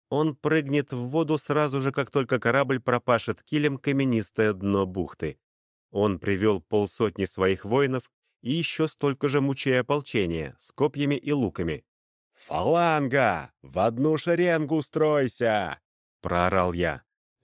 Он прыгнет в воду сразу же, как только корабль пропашет килем каменистое дно бухты. Он привел полсотни своих воинов и еще столько же мучей ополчения с копьями и луками. «Фаланга! В одну шеренгу стройся!» — проорал я.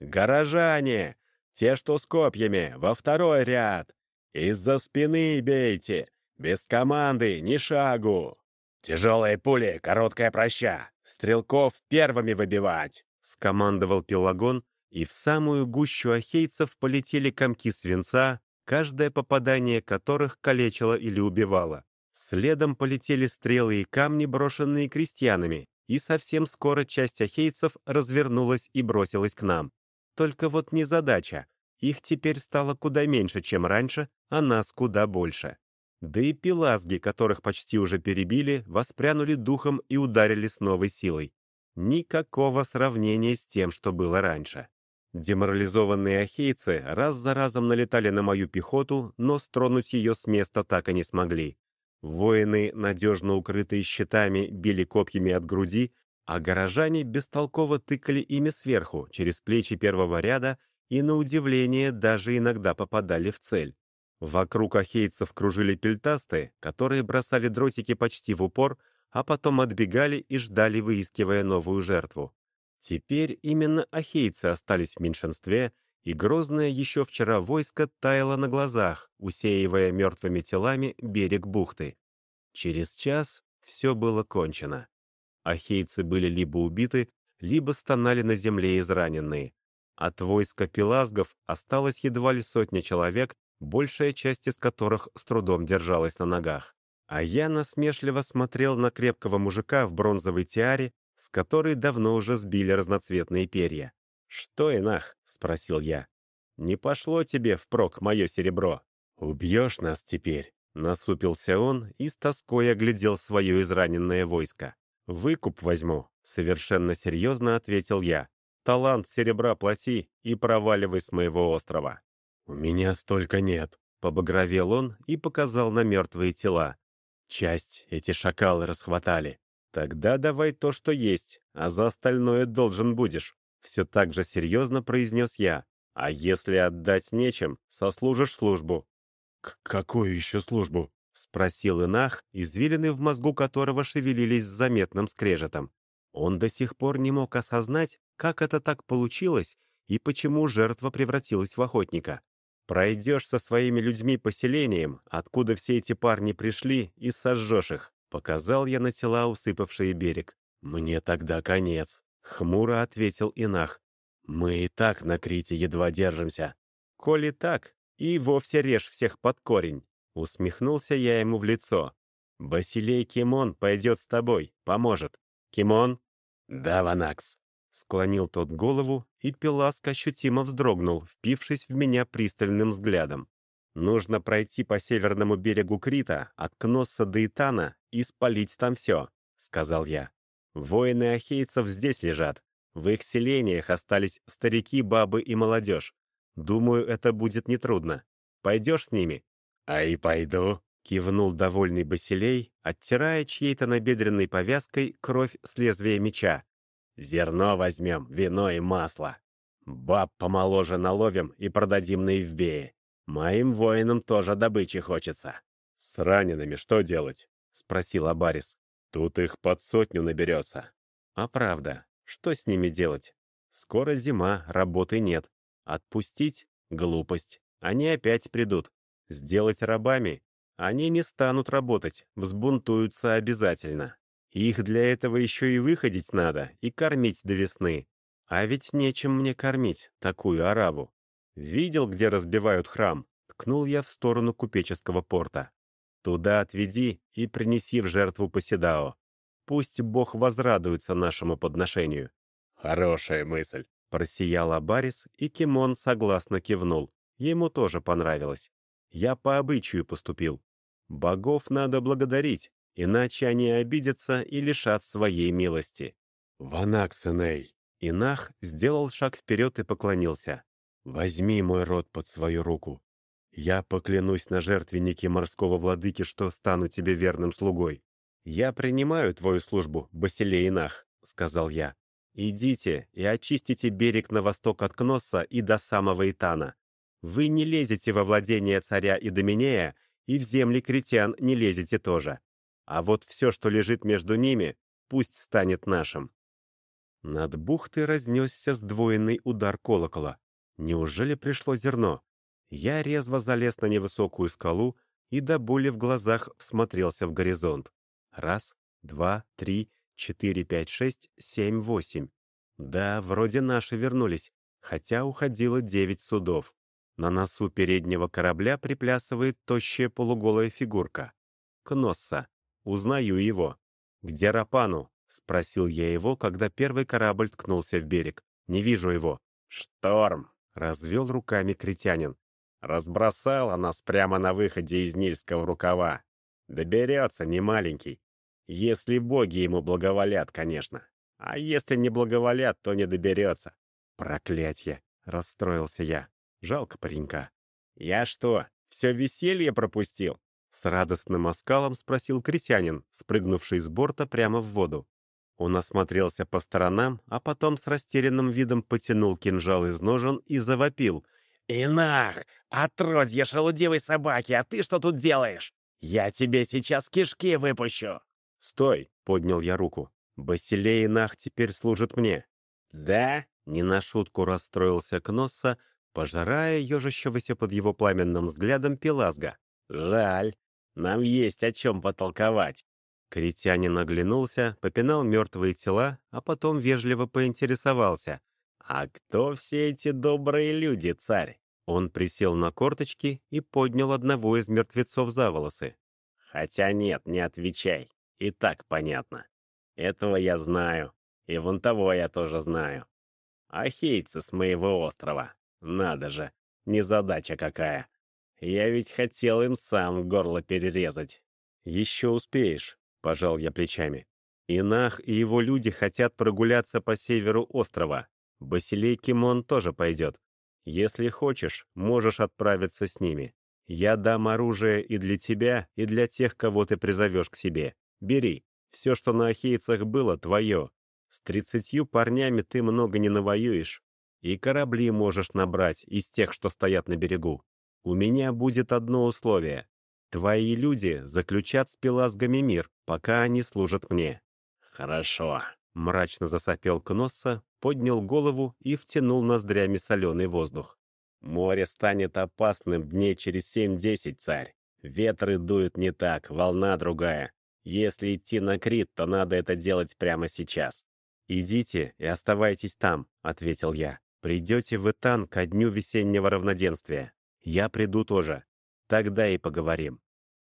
«Горожане! Те, что с копьями, во второй ряд! Из-за спины бейте! Без команды ни шагу! Тяжелые пули, короткая проща! Стрелков первыми выбивать!» — скомандовал Пелагон, и в самую гущу ахейцев полетели комки свинца, каждое попадание которых калечило или убивало. Следом полетели стрелы и камни, брошенные крестьянами, и совсем скоро часть ахейцев развернулась и бросилась к нам. Только вот незадача. Их теперь стало куда меньше, чем раньше, а нас куда больше. Да и пелазги, которых почти уже перебили, воспрянули духом и ударили с новой силой. Никакого сравнения с тем, что было раньше. Деморализованные ахейцы раз за разом налетали на мою пехоту, но стронуть ее с места так и не смогли. Воины, надежно укрытые щитами, били копьями от груди, а горожане бестолково тыкали ими сверху, через плечи первого ряда, и, на удивление, даже иногда попадали в цель. Вокруг ахейцев кружили пельтасты, которые бросали дротики почти в упор, а потом отбегали и ждали, выискивая новую жертву. Теперь именно ахейцы остались в меньшинстве, и грозное еще вчера войско таяло на глазах, усеивая мертвыми телами берег бухты. Через час все было кончено. Ахейцы были либо убиты, либо стонали на земле израненные. От войска пелазгов осталось едва ли сотня человек, большая часть из которых с трудом держалась на ногах. А я насмешливо смотрел на крепкого мужика в бронзовой тиаре, с которой давно уже сбили разноцветные перья. «Что, инах?» — спросил я. «Не пошло тебе впрок мое серебро? Убьешь нас теперь?» Насупился он и с тоской оглядел свое израненное войско. «Выкуп возьму», — совершенно серьезно ответил я. «Талант серебра плати и проваливай с моего острова». «У меня столько нет», — побагровел он и показал на мертвые тела. «Часть эти шакалы расхватали. Тогда давай то, что есть, а за остальное должен будешь», — все так же серьезно произнес я. «А если отдать нечем, сослужишь службу». «Какую еще службу?» — спросил инах, извилины в мозгу которого шевелились с заметным скрежетом. Он до сих пор не мог осознать, как это так получилось и почему жертва превратилась в охотника. «Пройдешь со своими людьми поселением, откуда все эти парни пришли, и сожжешь их», — показал я на тела, усыпавшие берег. «Мне тогда конец», — хмуро ответил инах. «Мы и так на Крите едва держимся». «Коли так, и вовсе режь всех под корень», — усмехнулся я ему в лицо. «Басилей Кимон пойдет с тобой, поможет. Кимон?» «Да, Ванакс», — склонил тот голову, и Пеласк ощутимо вздрогнул, впившись в меня пристальным взглядом. «Нужно пройти по северному берегу Крита, от Кносса до Итана, и спалить там все», — сказал я. «Воины ахейцев здесь лежат. В их селениях остались старики, бабы и молодежь. Думаю, это будет нетрудно. Пойдешь с ними?» «А и пойду», — кивнул довольный Басилей, оттирая чьей-то набедренной повязкой кровь с лезвия меча. «Зерно возьмем, вино и масло. Баб помоложе наловим и продадим на Евбее. Моим воинам тоже добычи хочется». «С ранеными что делать?» — спросил Абарис. «Тут их под 100 наберется». «А правда, что с ними делать? Скоро зима, работы нет. Отпустить — глупость. Они опять придут. Сделать рабами? Они не станут работать, взбунтуются обязательно. Их для этого еще и выходить надо, и кормить до весны. А ведь нечем мне кормить такую ораву. Видел, где разбивают храм? Ткнул я в сторону купеческого порта. Туда отведи и принеси в жертву Поседао. Пусть Бог возрадуется нашему подношению». «Хорошая мысль», — просиял Абарис, и Кимон согласно кивнул. Ему тоже понравилось. Я по обычаю поступил. Богов надо благодарить, иначе они обидятся и лишат своей милости. «Ванаксеней!» Инах сделал шаг вперед и поклонился. «Возьми мой род под свою руку. Я поклянусь на жертвеннике морского владыки, что стану тебе верным слугой». «Я принимаю твою службу, Басилей Инах», — сказал я. Идите и очистите берег на восток от Кносса и до самого Итана. Вы не лезете во владение царя Идоменея, и в земли критян не лезете тоже. А вот все, что лежит между ними, пусть станет нашим». Над бухтой разнесся сдвоенный удар колокола. Неужели пришло зерно? Я резво залез на невысокую скалу и до боли в глазах всмотрелся в горизонт. Раз, два, три, 4, 5, 6, 7, 8. Да, вроде наши вернулись, хотя уходило 9 судов. На носу переднего корабля приплясывает тощая полуголая фигурка. Кносса. Узнаю его. «Где Рапану?» — спросил я его, когда первый корабль ткнулся в берег. «Не вижу его». «Шторм!» — развел руками критянин. «Разбросала нас прямо на выходе из Нильского рукава. Доберется, не маленький. Если боги ему благоволят, конечно. А если не благоволят, то не доберется». «Проклятье!» — расстроился я. Жалко паренька. «Я что, все веселье пропустил?» С радостным оскалом спросил критянин, спрыгнувший с борта прямо в воду. Он осмотрелся по сторонам, а потом с растерянным видом потянул кинжал из ножен и завопил. «Инах! Отродье шелудивой собаки, а ты что тут делаешь? Я тебе сейчас кишки выпущу!» «Стой!» — поднял я руку. «Басилей Инах теперь служит мне». «Да?» — не на шутку расстроился Кносса, пожирая ежащегося под его пламенным взглядом Пелазга. «Жаль. Нам есть о чем потолковать». Критянин оглянулся, попинал мертвые тела, а потом вежливо поинтересовался. «А кто все эти добрые люди, царь?» Он присел на корточки и поднял одного из мертвецов за волосы. «Хотя нет, не отвечай. И так понятно. Этого я знаю. И вон того я тоже знаю. Ахейцы с моего острова. Надо же, незадача какая. Я ведь хотел им сам горло перерезать». «Еще успеешь», — пожал я плечами. «Инах и его люди хотят прогуляться по северу острова. Басилей Кимон тоже пойдет. Если хочешь, можешь отправиться с ними. Я дам оружие и для тебя, и для тех, кого ты призовешь к себе. Бери. Все, что на ахейцах было, твое. С 30 парнями ты много не навоюешь. И корабли можешь набрать из тех, что стоят на берегу. У меня будет одно условие. Твои люди заключат с пелазгами мир, пока они служат мне». «Хорошо», — мрачно засопел Кносса, поднял голову и втянул ноздрями соленый воздух. «Море станет опасным дней через 7-10, царь. Ветры дуют не так, волна другая. Если идти на Крит, то надо это делать прямо сейчас». «Идите и оставайтесь там», — ответил я. «Придете в Итан ко дню весеннего равноденствия. Я приду тоже. Тогда и поговорим.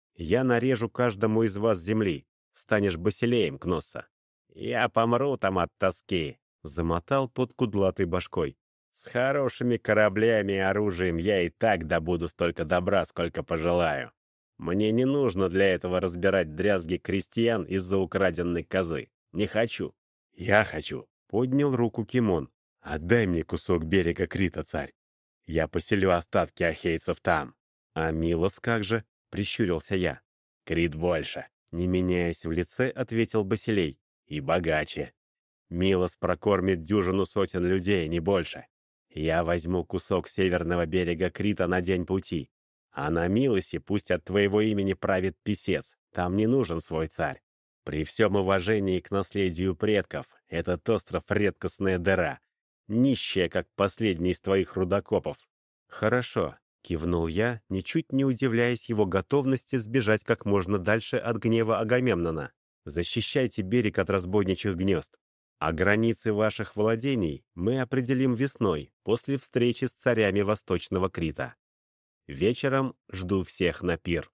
Я нарежу каждому из вас земли. Станешь Басилеем, Кносса». «Я помру там от тоски», — замотал тот кудлатой башкой. «С хорошими кораблями и оружием я и так добуду столько добра, сколько пожелаю. Мне не нужно для этого разбирать дрязги крестьян из-за украденной козы. Не хочу». «Я хочу», — поднял руку Кимон. «Отдай мне кусок берега Крита, царь. Я поселю остатки ахейцев там». «А Милос как же?» — прищурился я. «Крит больше», — не меняясь в лице, ответил Басилей. «И богаче. Милос прокормит дюжину сотен людей, не больше. Я возьму кусок северного берега Крита на день пути. А на Милосе пусть от твоего имени правит писец. Там не нужен свой царь. При всем уважении к наследию предков, этот остров — редкостная дыра. Нищая, как последний из твоих рудокопов». «Хорошо», — кивнул я, ничуть не удивляясь его готовности сбежать как можно дальше от гнева Агамемнона. «Защищайте берег от разбойничьих гнезд. А границы ваших владений мы определим весной, после встречи с царями Восточного Крита. Вечером жду всех на пир».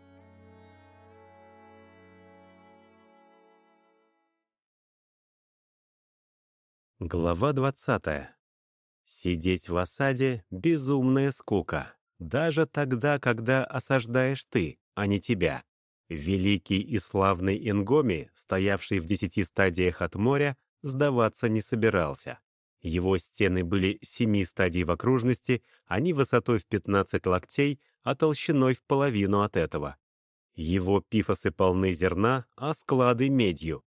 Глава 20. Сидеть в осаде — безумная скука. Даже тогда, когда осаждаешь ты, а не тебя. Великий и славный Ингоми, стоявший в 10 стадиях от моря, сдаваться не собирался. Его стены были 7 стадий в окружности, они высотой в 15 локтей, а толщиной в половину от этого. Его пифосы полны зерна, а склады — медью.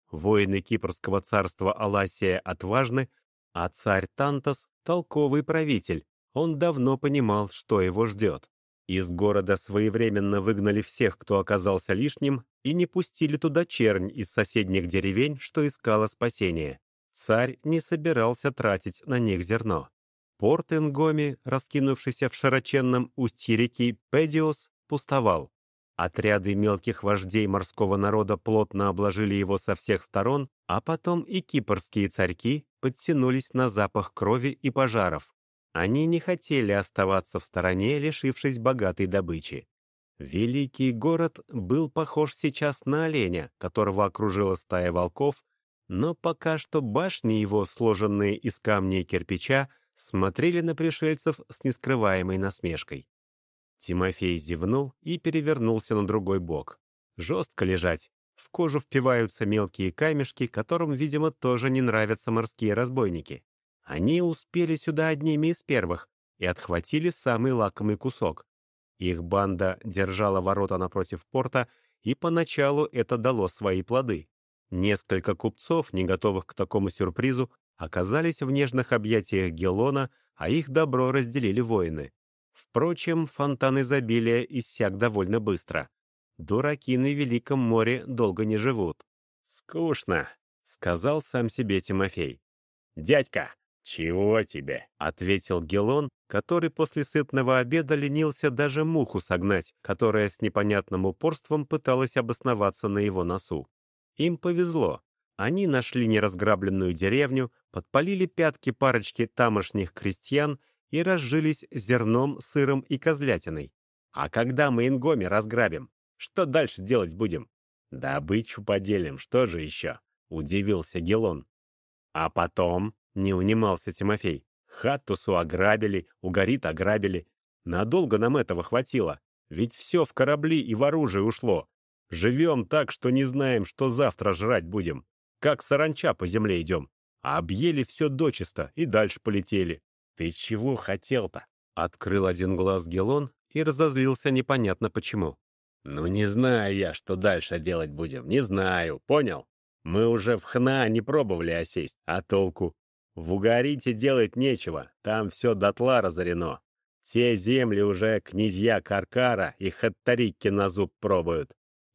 Воины Кипрского царства Аласия отважны, а царь Тантос — толковый правитель. Он давно понимал, что его ждет. Из города своевременно выгнали всех, кто оказался лишним, и не пустили туда чернь из соседних деревень, что искала спасения. Царь не собирался тратить на них зерно. Порт Ингоми, раскинувшийся в широченном устье реки Педиос, пустовал. Отряды мелких вождей морского народа плотно обложили его со всех сторон, а потом и кипрские царьки подтянулись на запах крови и пожаров. Они не хотели оставаться в стороне, лишившись богатой добычи. Великий город был похож сейчас на оленя, которого окружила стая волков, но пока что башни его, сложенные из камня и кирпича, смотрели на пришельцев с нескрываемой насмешкой. Тимофей зевнул и перевернулся на другой бок. Жестко лежать. В кожу впиваются мелкие камешки, которым, видимо, тоже не нравятся морские разбойники. Они успели сюда одними из первых и отхватили самый лакомый кусок. Их банда держала ворота напротив порта, и поначалу это дало свои плоды. Несколько купцов, не готовых к такому сюрпризу, оказались в нежных объятиях Гелона, а их добро разделили воины. Впрочем, фонтан изобилия иссяк довольно быстро. Дураки на Великом море долго не живут. «Скучно», — сказал сам себе Тимофей. «Дядька, чего тебе?» — ответил Гелон, который после сытного обеда ленился даже муху согнать, которая с непонятным упорством пыталась обосноваться на его носу. Им повезло. Они нашли неразграбленную деревню, подпалили пятки парочки тамошних крестьян и разжились зерном, сыром и козлятиной. «А когда мы Ингоми разграбим? Что дальше делать будем?» «Добычу поделим, что же еще?» — удивился Гелон. «А потом?» — не унимался Тимофей. «Хаттусу ограбили, Угарит ограбили. Надолго нам этого хватило. Ведь все в корабли и в оружие ушло. Живем так, что не знаем, что завтра жрать будем. Как саранча по земле идем. А объели все дочисто и дальше полетели». «Ты чего хотел-то?» — открыл один глаз Гелон и разозлился непонятно почему. «Ну не знаю я, что дальше делать будем, не знаю, понял? Мы уже в Хна не пробовали осесть, а толку? В Угарите делать нечего, там все дотла разорено. Те земли уже князья Каркара и Хаттарикки на зуб пробуют.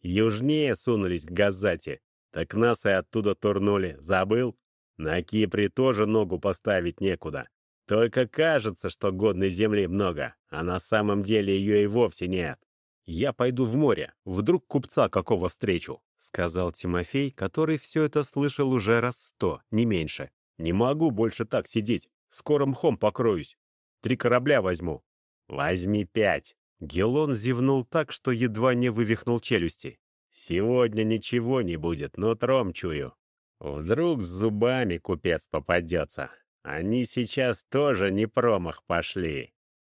Южнее сунулись к Газате, так нас и оттуда турнули, забыл? На Кипре тоже ногу поставить некуда. Только кажется, что годной земли много, а на самом деле ее и вовсе нет. «Я пойду в море, вдруг купца какого встречу», — сказал Тимофей, который все это слышал уже раз 100, не меньше. «Не могу больше так сидеть, скоро мхом покроюсь. 3 корабля возьму». «Возьми 5». Гелон зевнул так, что едва не вывихнул челюсти. «Сегодня ничего не будет, нутром чую. Вдруг с зубами купец попадется. Они сейчас тоже не промах пошли».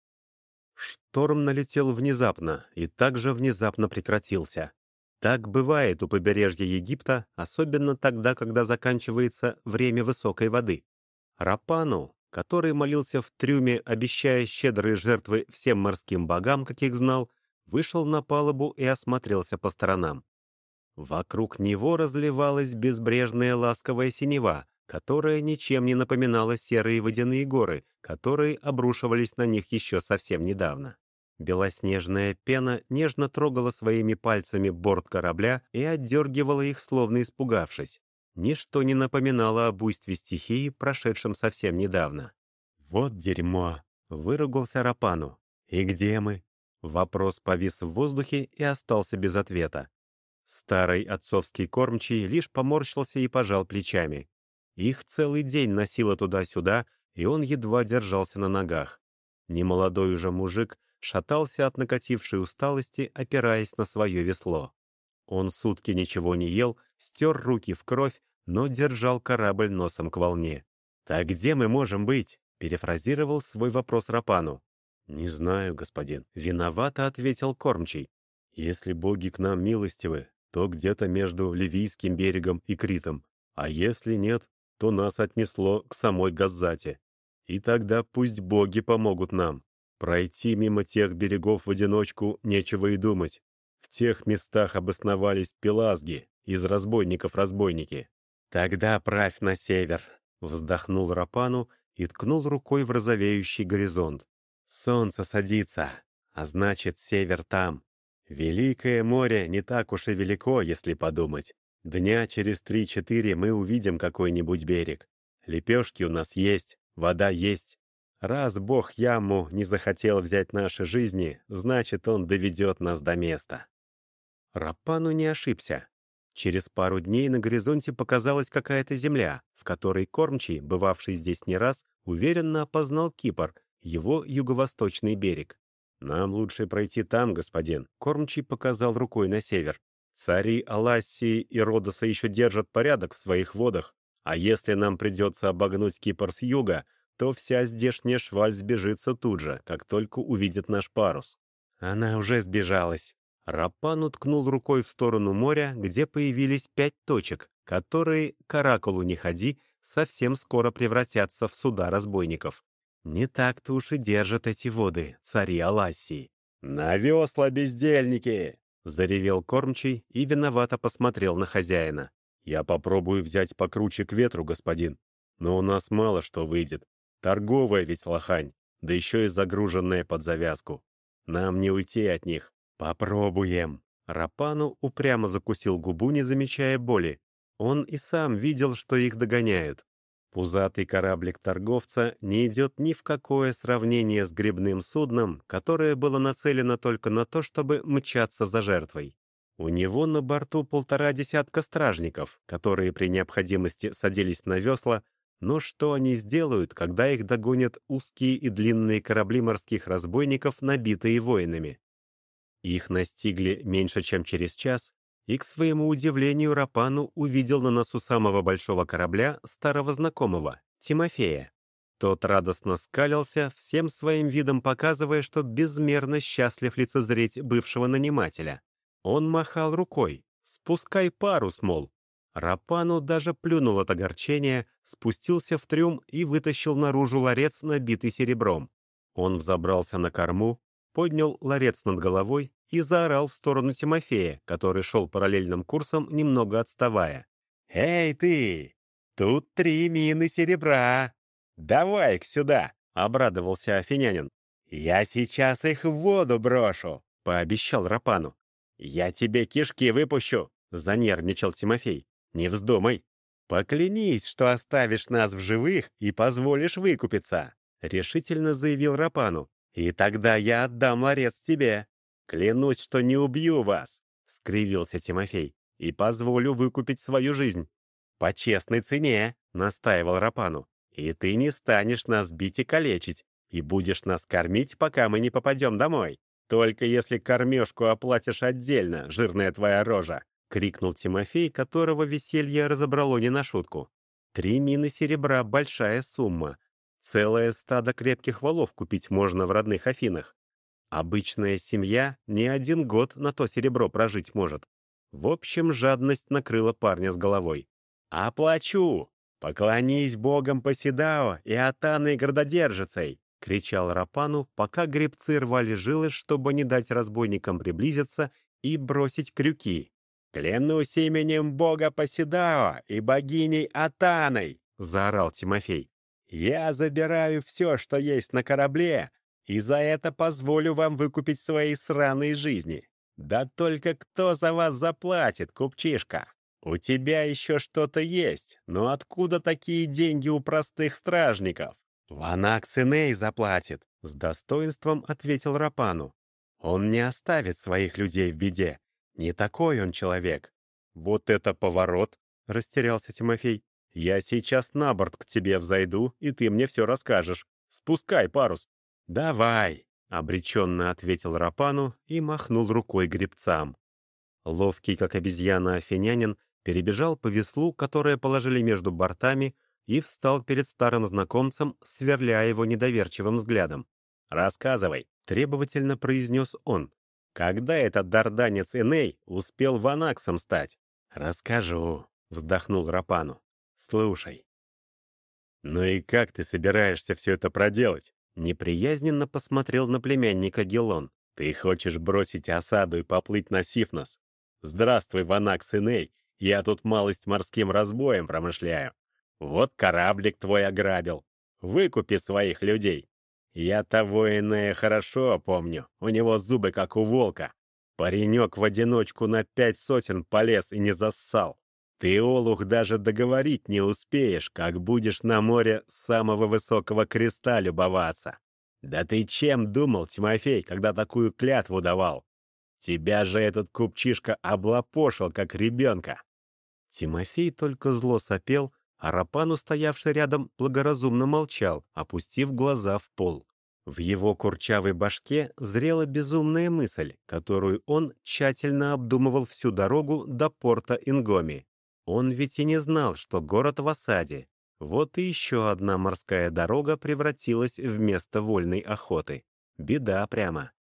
Шторм налетел внезапно и также внезапно прекратился. Так бывает у побережья Египта, особенно тогда, когда заканчивается время высокой воды. Рапану, который молился в трюме, обещая щедрые жертвы всем морским богам, каких знал, вышел на палубу и осмотрелся по сторонам. Вокруг него разливалась безбрежная ласковая синева, которая ничем не напоминала серые водяные горы, которые обрушивались на них еще совсем недавно. Белоснежная пена нежно трогала своими пальцами борт корабля и отдергивала их, словно испугавшись. Ничто не напоминало о буйстве стихии, прошедшем совсем недавно. «Вот дерьмо!» — выругался Рапану. «И где мы?» Вопрос повис в воздухе и остался без ответа. Старый отцовский кормчий лишь поморщился и пожал плечами. Их целый день носило туда-сюда, и он едва держался на ногах. Немолодой уже мужик шатался от накатившей усталости, опираясь на свое весло. Он сутки ничего не ел, стер руки в кровь, но держал корабль носом к волне. «Так где мы можем быть?» — перефразировал свой вопрос Рапану. «Не знаю, господин», — виновато ответил кормчий. «Если боги к нам милостивы, то где-то между Ливийским берегом и Критом, а если нет, то нас отнесло к самой Газзате. И тогда пусть боги помогут нам. Пройти мимо тех берегов в одиночку нечего и думать. В тех местах обосновались пелазги, из разбойников разбойники. «Тогда правь на север», — вздохнул Рапану и ткнул рукой в розовеющий горизонт. «Солнце садится, а значит, север там. Великое море не так уж и велико, если подумать. Дня через 3-4 мы увидим какой-нибудь берег. Лепешки у нас есть, вода есть. Раз Бог Ямму не захотел взять наши жизни, значит, он доведет нас до места». Рапану не ошибся. Через пару дней на горизонте показалась какая-то земля, в которой кормчий, бывавший здесь не раз, уверенно опознал Кипр, его юго-восточный берег. «Нам лучше пройти там, господин», — кормчий показал рукой на север. «Цари Алассии и Родоса еще держат порядок в своих водах, а если нам придется обогнуть Кипр с юга, то вся здешняя шваль сбежится тут же, как только увидит наш парус». Она уже сбежалась. Рапан уткнул рукой в сторону моря, где появились 5 точек, которые, к оракулу не ходи, совсем скоро превратятся в суда разбойников. Не так-то уж и держат эти воды, цари Алассии. «На весла, бездельники!» — заревел кормчий и виновато посмотрел на хозяина. «Я попробую взять покруче к ветру, господин, но у нас мало что выйдет. Торговая ведь лохань, да еще и загруженная под завязку. Нам не уйти от них». «Попробуем». Рапану упрямо закусил губу, не замечая боли. Он и сам видел, что их догоняют. Пузатый кораблик торговца не идет ни в какое сравнение с гребным судном, которое было нацелено только на то, чтобы мчаться за жертвой. У него на борту 1,5 десятка стражников, которые при необходимости садились на весла, но что они сделают, когда их догонят узкие и длинные корабли морских разбойников, набитые воинами? Их настигли меньше, чем через час, и, к своему удивлению, Рапану увидел на носу самого большого корабля старого знакомого, Тимофея. Тот радостно скалился, всем своим видом показывая, что безмерно счастлив лицезреть бывшего нанимателя. Он махал рукой: «Спускай парус, мол». Рапану даже плюнул от огорчения, спустился в трюм и вытащил наружу ларец, набитый серебром. Он взобрался на корму, поднял ларец над головой и заорал в сторону Тимофея, который шел параллельным курсом, немного отставая. «Эй ты! Тут 3 мины серебра! Давай-ка сюда!» — обрадовался афинянин. «Я сейчас их в воду брошу!» — пообещал Рапану. «Я тебе кишки выпущу!» — занервничал Тимофей. «Не вздумай! Поклянись, что оставишь нас в живых и позволишь выкупиться!» — решительно заявил Рапану. «И тогда я отдам ларец тебе. Клянусь, что не убью вас», — скривился Тимофей, «и позволю выкупить свою жизнь». «По честной цене», — настаивал Рапану. «И ты не станешь нас бить и калечить, и будешь нас кормить, пока мы не попадем домой. Только если кормежку оплатишь отдельно, жирная твоя рожа», — крикнул Тимофей, которого веселье разобрало не на шутку. 3 мины серебра — большая сумма. Целое стадо крепких волов купить можно в родных Афинах. Обычная семья не 1 год на то серебро прожить может. В общем, жадность накрыла парня с головой. «Оплачу! Поклонись богам Посидао и Атаной Гордодержицей!» — кричал Рапану, пока гребцы рвали жилы, чтобы не дать разбойникам приблизиться и бросить крюки. «Клянусь именем бога Посидао и богиней Атаной!» — заорал Тимофей. «Я забираю все, что есть на корабле, и за это позволю вам выкупить свои сраные жизни. Да только кто за вас заплатит, купчишка? У тебя еще что-то есть, но откуда такие деньги у простых стражников?» «Ванакс Эней заплатит», — с достоинством ответил Рапану. «Он не оставит своих людей в беде. Не такой он человек». «Вот это поворот!» — растерялся Тимофей. «Я сейчас на борт к тебе взойду, и ты мне все расскажешь. Спускай парус». «Давай», — обреченно ответил Рапану и махнул рукой гребцам. Ловкий, как обезьяна афинянин, перебежал по веслу, которое положили между бортами, и встал перед старым знакомцем, сверля его недоверчивым взглядом. «Рассказывай», — требовательно произнес он. «Когда этот дарданец Эней успел ванаксом стать?» «Расскажу», — вздохнул Рапану. «Слушай». «Ну и как ты собираешься все это проделать?» Неприязненно посмотрел на племянника Гелон. «Ты хочешь бросить осаду и поплыть на Сифнос? Здравствуй, Ванакс Эней, Я тут малость морским разбоем промышляю. Вот кораблик твой ограбил. Выкупи своих людей. Я того иное хорошо помню. У него зубы, как у волка. Паренек в одиночку на 5 сотен полез и не зассал. Ты, олух, даже договорить не успеешь, как будешь на море самого высокого креста любоваться. Да ты чем думал, Тимофей, когда такую клятву давал? Тебя же этот купчишка облапошил, как ребенка. Тимофей только зло сопел, а Рапан, устоявший рядом, благоразумно молчал, опустив глаза в пол. В его курчавой башке зрела безумная мысль, которую он тщательно обдумывал всю дорогу до порта Ингоми. Он ведь и не знал, что город в осаде. Вот и еще одна морская дорога превратилась в место вольной охоты. Беда прямо.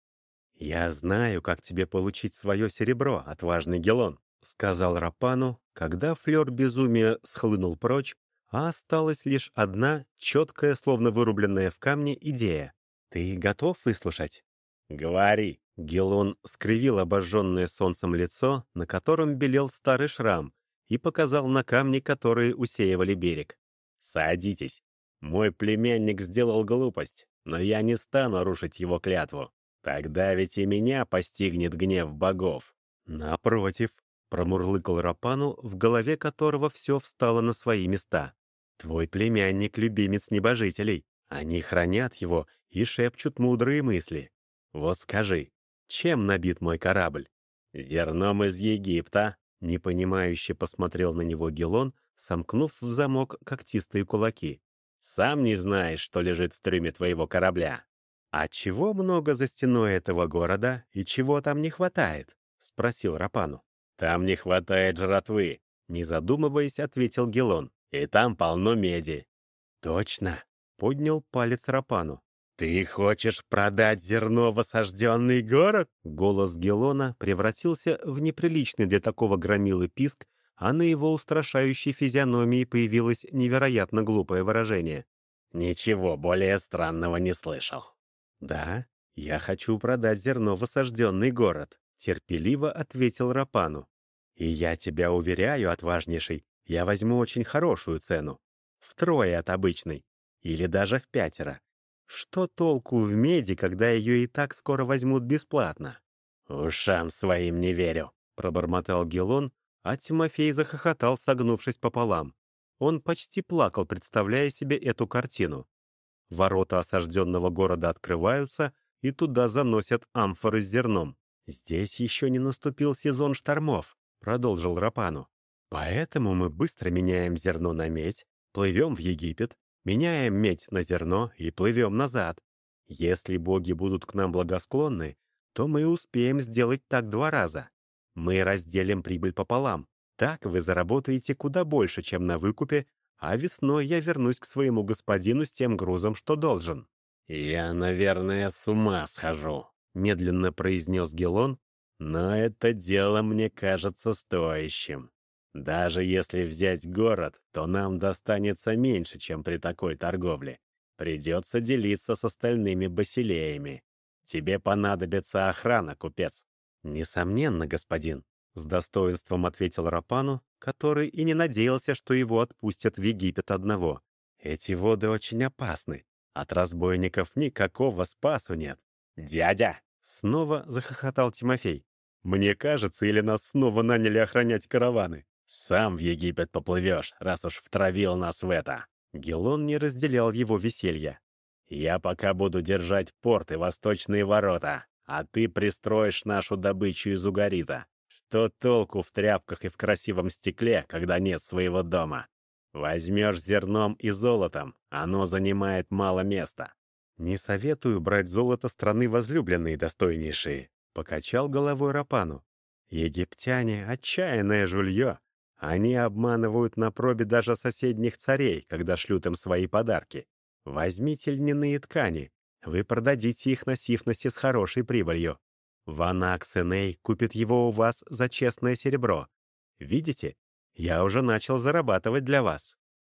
«Я знаю, как тебе получить свое серебро, отважный Гелон», — сказал Рапану, когда флер безумия схлынул прочь, а осталась лишь одна, четкая, словно вырубленная в камне, идея. «Ты готов выслушать?» «Говори». Гелон скривил обожженное солнцем лицо, на котором белел старый шрам, и показал на камни, которые усеивали берег. «Садитесь. Мой племянник сделал глупость, но я не стану рушить его клятву. Тогда ведь и меня постигнет гнев богов». «Напротив», — промурлыкал Рапану, в голове которого все встало на свои места. «Твой племянник — любимец небожителей. Они хранят его и шепчут мудрые мысли. Вот скажи, чем набит мой корабль?» «Зерном из Египта», — непонимающе посмотрел на него Гелон, сомкнув в замок когтистые кулаки. «Сам не знаешь, что лежит в трюме твоего корабля». «А чего много за стеной этого города и чего там не хватает?» — спросил Рапану. «Там не хватает жратвы», — не задумываясь, ответил Гелон. «И там полно меди». «Точно», — поднял палец Рапану. «Ты хочешь продать зерно в осажденный город?» Голос Гелона превратился в неприличный для такого громилы писк, а на его устрашающей физиономии появилось невероятно глупое выражение. «Ничего более странного не слышал». «Да, я хочу продать зерно в осажденный город», — терпеливо ответил Рапану. «И я тебя уверяю, отважнейший, я возьму очень хорошую цену. Втрое от обычной. Или даже в 5. Что толку в меди, когда ее и так скоро возьмут бесплатно?» «Ушам своим не верю», — пробормотал Гелон, а Тимофей захохотал, согнувшись пополам. Он почти плакал, представляя себе эту картину. Ворота осажденного города открываются, и туда заносят амфоры с зерном. «Здесь еще не наступил сезон штормов», — продолжил Рапану. «Поэтому мы быстро меняем зерно на медь, плывем в Египет, меняем медь на зерно и плывем назад. Если боги будут к нам благосклонны, то мы успеем сделать так 2 раза. Мы разделим прибыль пополам. Так вы заработаете куда больше, чем на выкупе, а весной я вернусь к своему господину с тем грузом, что должен». «Я, наверное, с ума схожу», — медленно произнес Гелон, «но это дело мне кажется стоящим. Даже если взять город, то нам достанется меньше, чем при такой торговле. Придется делиться с остальными басилеями. Тебе понадобится охрана, купец». «Несомненно, господин», — с достоинством ответил Рапану, который и не надеялся, что его отпустят в Египет одного. «Эти воды очень опасны. От разбойников никакого спасу нет». «Дядя!» — снова захохотал Тимофей. «Мне кажется, или нас снова наняли охранять караваны? Сам в Египет поплывешь, раз уж втравил нас в это». Гелон не разделял его веселья. «Я пока буду держать порт и восточные ворота, а ты пристроишь нашу добычу из угарита. Что толку в тряпках и в красивом стекле, когда нет своего дома? Возьмешь зерном и золотом, оно занимает мало места». «Не советую брать золото страны возлюбленные, достойнейшие», — покачал головой Рапану. «Египтяне — отчаянное жулье. Они обманывают на пробе даже соседних царей, когда шлют им свои подарки. Возьмите льняные ткани, вы продадите их на Сифносе с хорошей прибылью. Ванак Сеней купит его у вас за честное серебро. Видите, я уже начал зарабатывать для вас».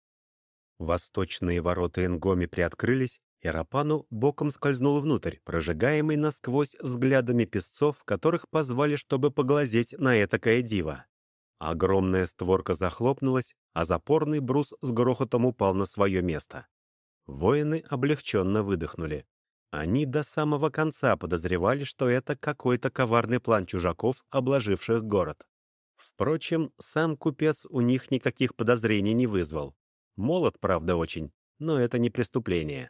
Восточные ворота Ингоми приоткрылись, и Рапану боком скользнул внутрь, прожигаемый насквозь взглядами песцов, которых позвали, чтобы поглазеть на этакое диво. Огромная створка захлопнулась, а запорный брус с грохотом упал на свое место. Воины облегченно выдохнули. Они до самого конца подозревали, что это какой-то коварный план чужаков, обложивших город. Впрочем, сам купец у них никаких подозрений не вызвал. Молод, правда, очень, но это не преступление.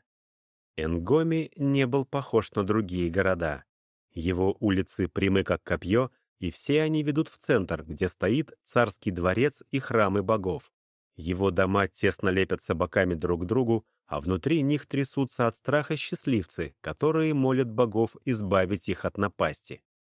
Энгоми не был похож на другие города. Его улицы прямы как копье, и все они ведут в центр, где стоит царский дворец и храмы богов. Его дома тесно лепятся боками друг к другу, а внутри них трясутся от страха счастливцы, которые молят богов избавить их от напасти.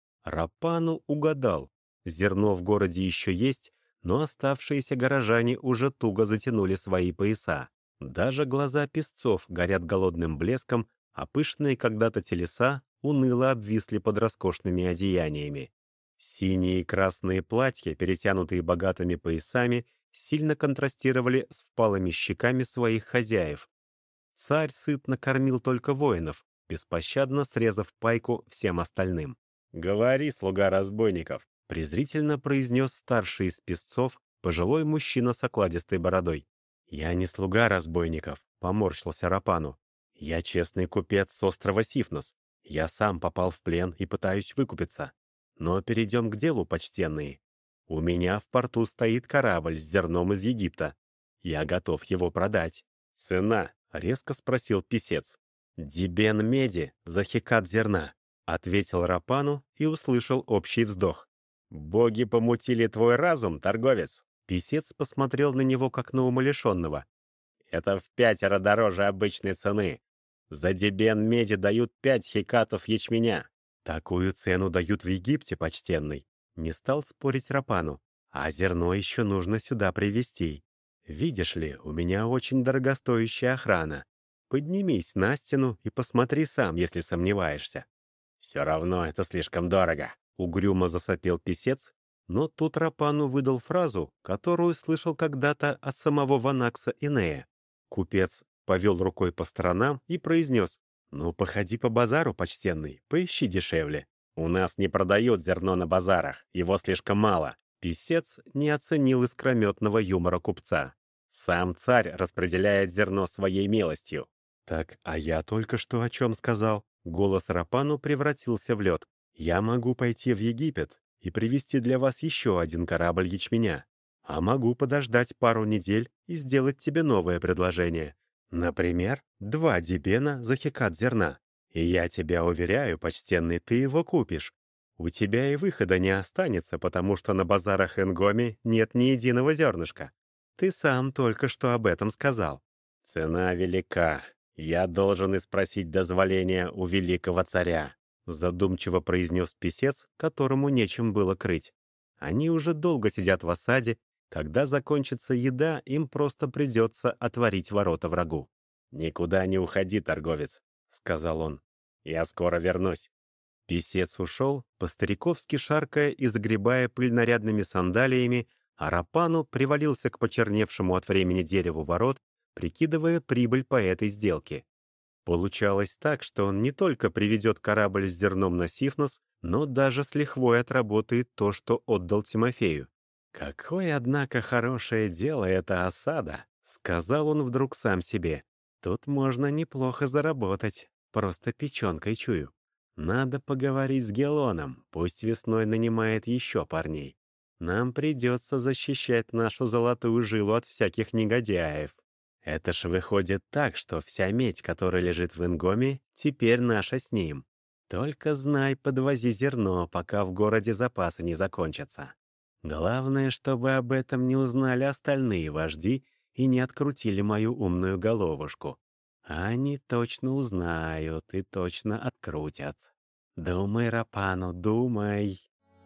Рапану угадал. Зерно в городе еще есть, но оставшиеся горожане уже туго затянули свои пояса. Даже глаза песцов горят голодным блеском, а пышные когда-то телеса уныло обвисли под роскошными одеяниями. Синие и красные платья, перетянутые богатыми поясами, сильно контрастировали с впалыми щеками своих хозяев. Царь сытно кормил только воинов, беспощадно срезав пайку всем остальным. «Говори, слуга разбойников», — презрительно произнес старший из песцов, пожилой мужчина с окладистой бородой. «Я не слуга разбойников», — поморщился Рапану. «Я честный купец с острова Сифнос. Я сам попал в плен и пытаюсь выкупиться. Но перейдем к делу, почтенные. У меня в порту стоит корабль с зерном из Египта. Я готов его продать». «Цена?» — резко спросил писец. «Дибен меди за хекат зерна», — ответил Рапану и услышал общий вздох. «Боги помутили твой разум, торговец!» Писец посмотрел на него, как на умалишенного. «Это в 5 дороже обычной цены. За дибен меди дают 5 хекатов ячменя». «Такую цену дают в Египте, почтенный», — не стал спорить Рапану. «А зерно еще нужно сюда привезти. Видишь ли, у меня очень дорогостоящая охрана. Поднимись на стену и посмотри сам, если сомневаешься». «Все равно это слишком дорого», — угрюмо засопел писец, но тут Рапану выдал фразу, которую слышал когда-то от самого Ванакса Инея. Купец повел рукой по сторонам и произнес: «Ну, походи по базару, почтенный, поищи дешевле». «У нас не продают зерно на базарах, его слишком мало». Писец не оценил искрометного юмора купца. «Сам царь распределяет зерно своей милостью». «Так, а я только что о чем сказал?» Голос Рапану превратился в лед. «Я могу пойти в Египет и привезти для вас еще один корабль ячменя. А могу подождать пару недель и сделать тебе новое предложение. Например, 2 дибена за хекат зерна. И я тебя уверяю, почтенный, ты его купишь. У тебя и выхода не останется, потому что на базарах Энгоми нет ни единого зернышка. Ты сам только что об этом сказал». «Цена велика. Я должен спросить дозволения у великого царя», задумчиво произнес писец, которому нечем было крыть. Они уже долго сидят в осаде. Когда закончится еда, им просто придется отворить ворота врагу. «Никуда не уходи, торговец», — сказал он. «Я скоро вернусь». Писец ушел, по-стариковски шаркая и загребая пыль нарядными сандалиями, а Рапану привалился к почерневшему от времени дереву ворот, прикидывая прибыль по этой сделке. Получалось так, что он не только приведет корабль с зерном на Сифнос, но даже с лихвой отработает то, что отдал Тимофею. «Какое, однако, хорошее дело эта осада», — сказал он вдруг сам себе. «Тут можно неплохо заработать, просто печенкой чую. Надо поговорить с Гелоном, пусть весной нанимает еще парней. Нам придется защищать нашу золотую жилу от всяких негодяев. Это ж выходит так, что вся медь, которая лежит в Ингоме, теперь наша с ним. Только знай, подвози зерно, пока в городе запасы не закончатся. Главное, чтобы об этом не узнали остальные вожди и не открутили мою умную головушку. Они точно узнают и точно открутят. Думай, Рапану, думай».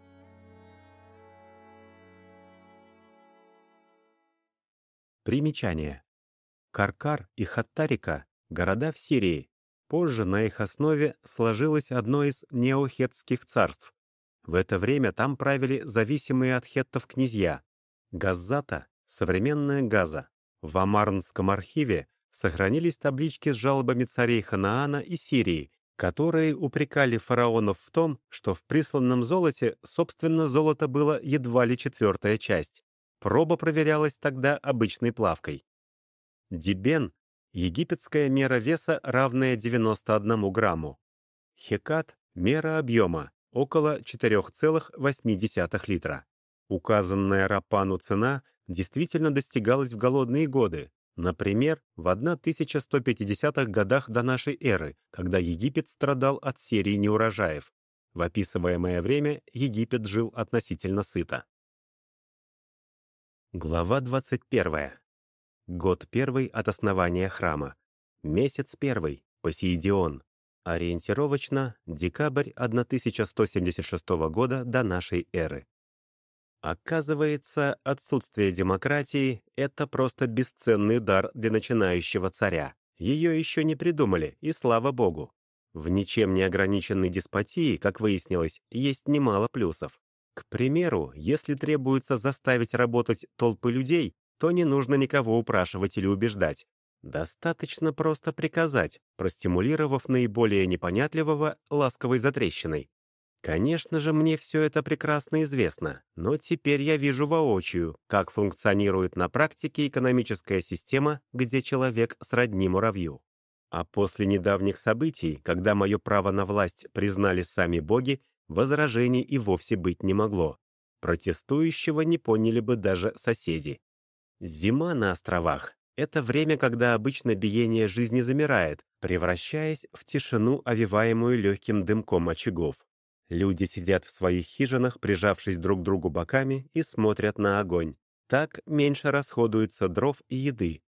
Примечание. Каркар и Хаттарика — города в Сирии. Позже на их основе сложилось одно из неохетских царств. В это время там правили зависимые от хеттов князья. Газзата — современная Газа. В Амарнском архиве сохранились таблички с жалобами царей Ханаана и Сирии, которые упрекали фараонов в том, что в присланном золоте, собственно, золото было едва ли четвертая часть. Проба проверялась тогда обычной плавкой. Дибен — египетская мера веса, равная 91 грамму. Хекат — мера объема, около 4,8 литра. Указанная Рапану цена действительно достигалась в голодные годы, например, в 1150-х годах до нашей эры, когда Египет страдал от серии неурожаев. В описываемое время Египет жил относительно сыто. Глава 21. Год первый от основания храма. Месяц первый. Посейдион. Ориентировочно декабрь 1176 года до нашей эры. Оказывается, отсутствие демократии — это просто бесценный дар для начинающего царя. Ее еще не придумали, и слава богу. В ничем не ограниченной деспотии, как выяснилось, есть немало плюсов. К примеру, если требуется заставить работать толпы людей, то не нужно никого упрашивать или убеждать. Достаточно просто приказать, простимулировав наиболее непонятливого ласковой затрещиной. Конечно же, мне все это прекрасно известно, но теперь я вижу воочию, как функционирует на практике экономическая система, где человек сродни муравью. А после недавних событий, когда мое право на власть признали сами боги, возражений и вовсе быть не могло. Протестующего не поняли бы даже соседи. Зима на островах — это время, когда обычно биение жизни замирает, превращаясь в тишину, овеваемую легким дымком очагов. Люди сидят в своих хижинах, прижавшись друг к другу боками, и смотрят на огонь. Так меньше расходуется дров и еды.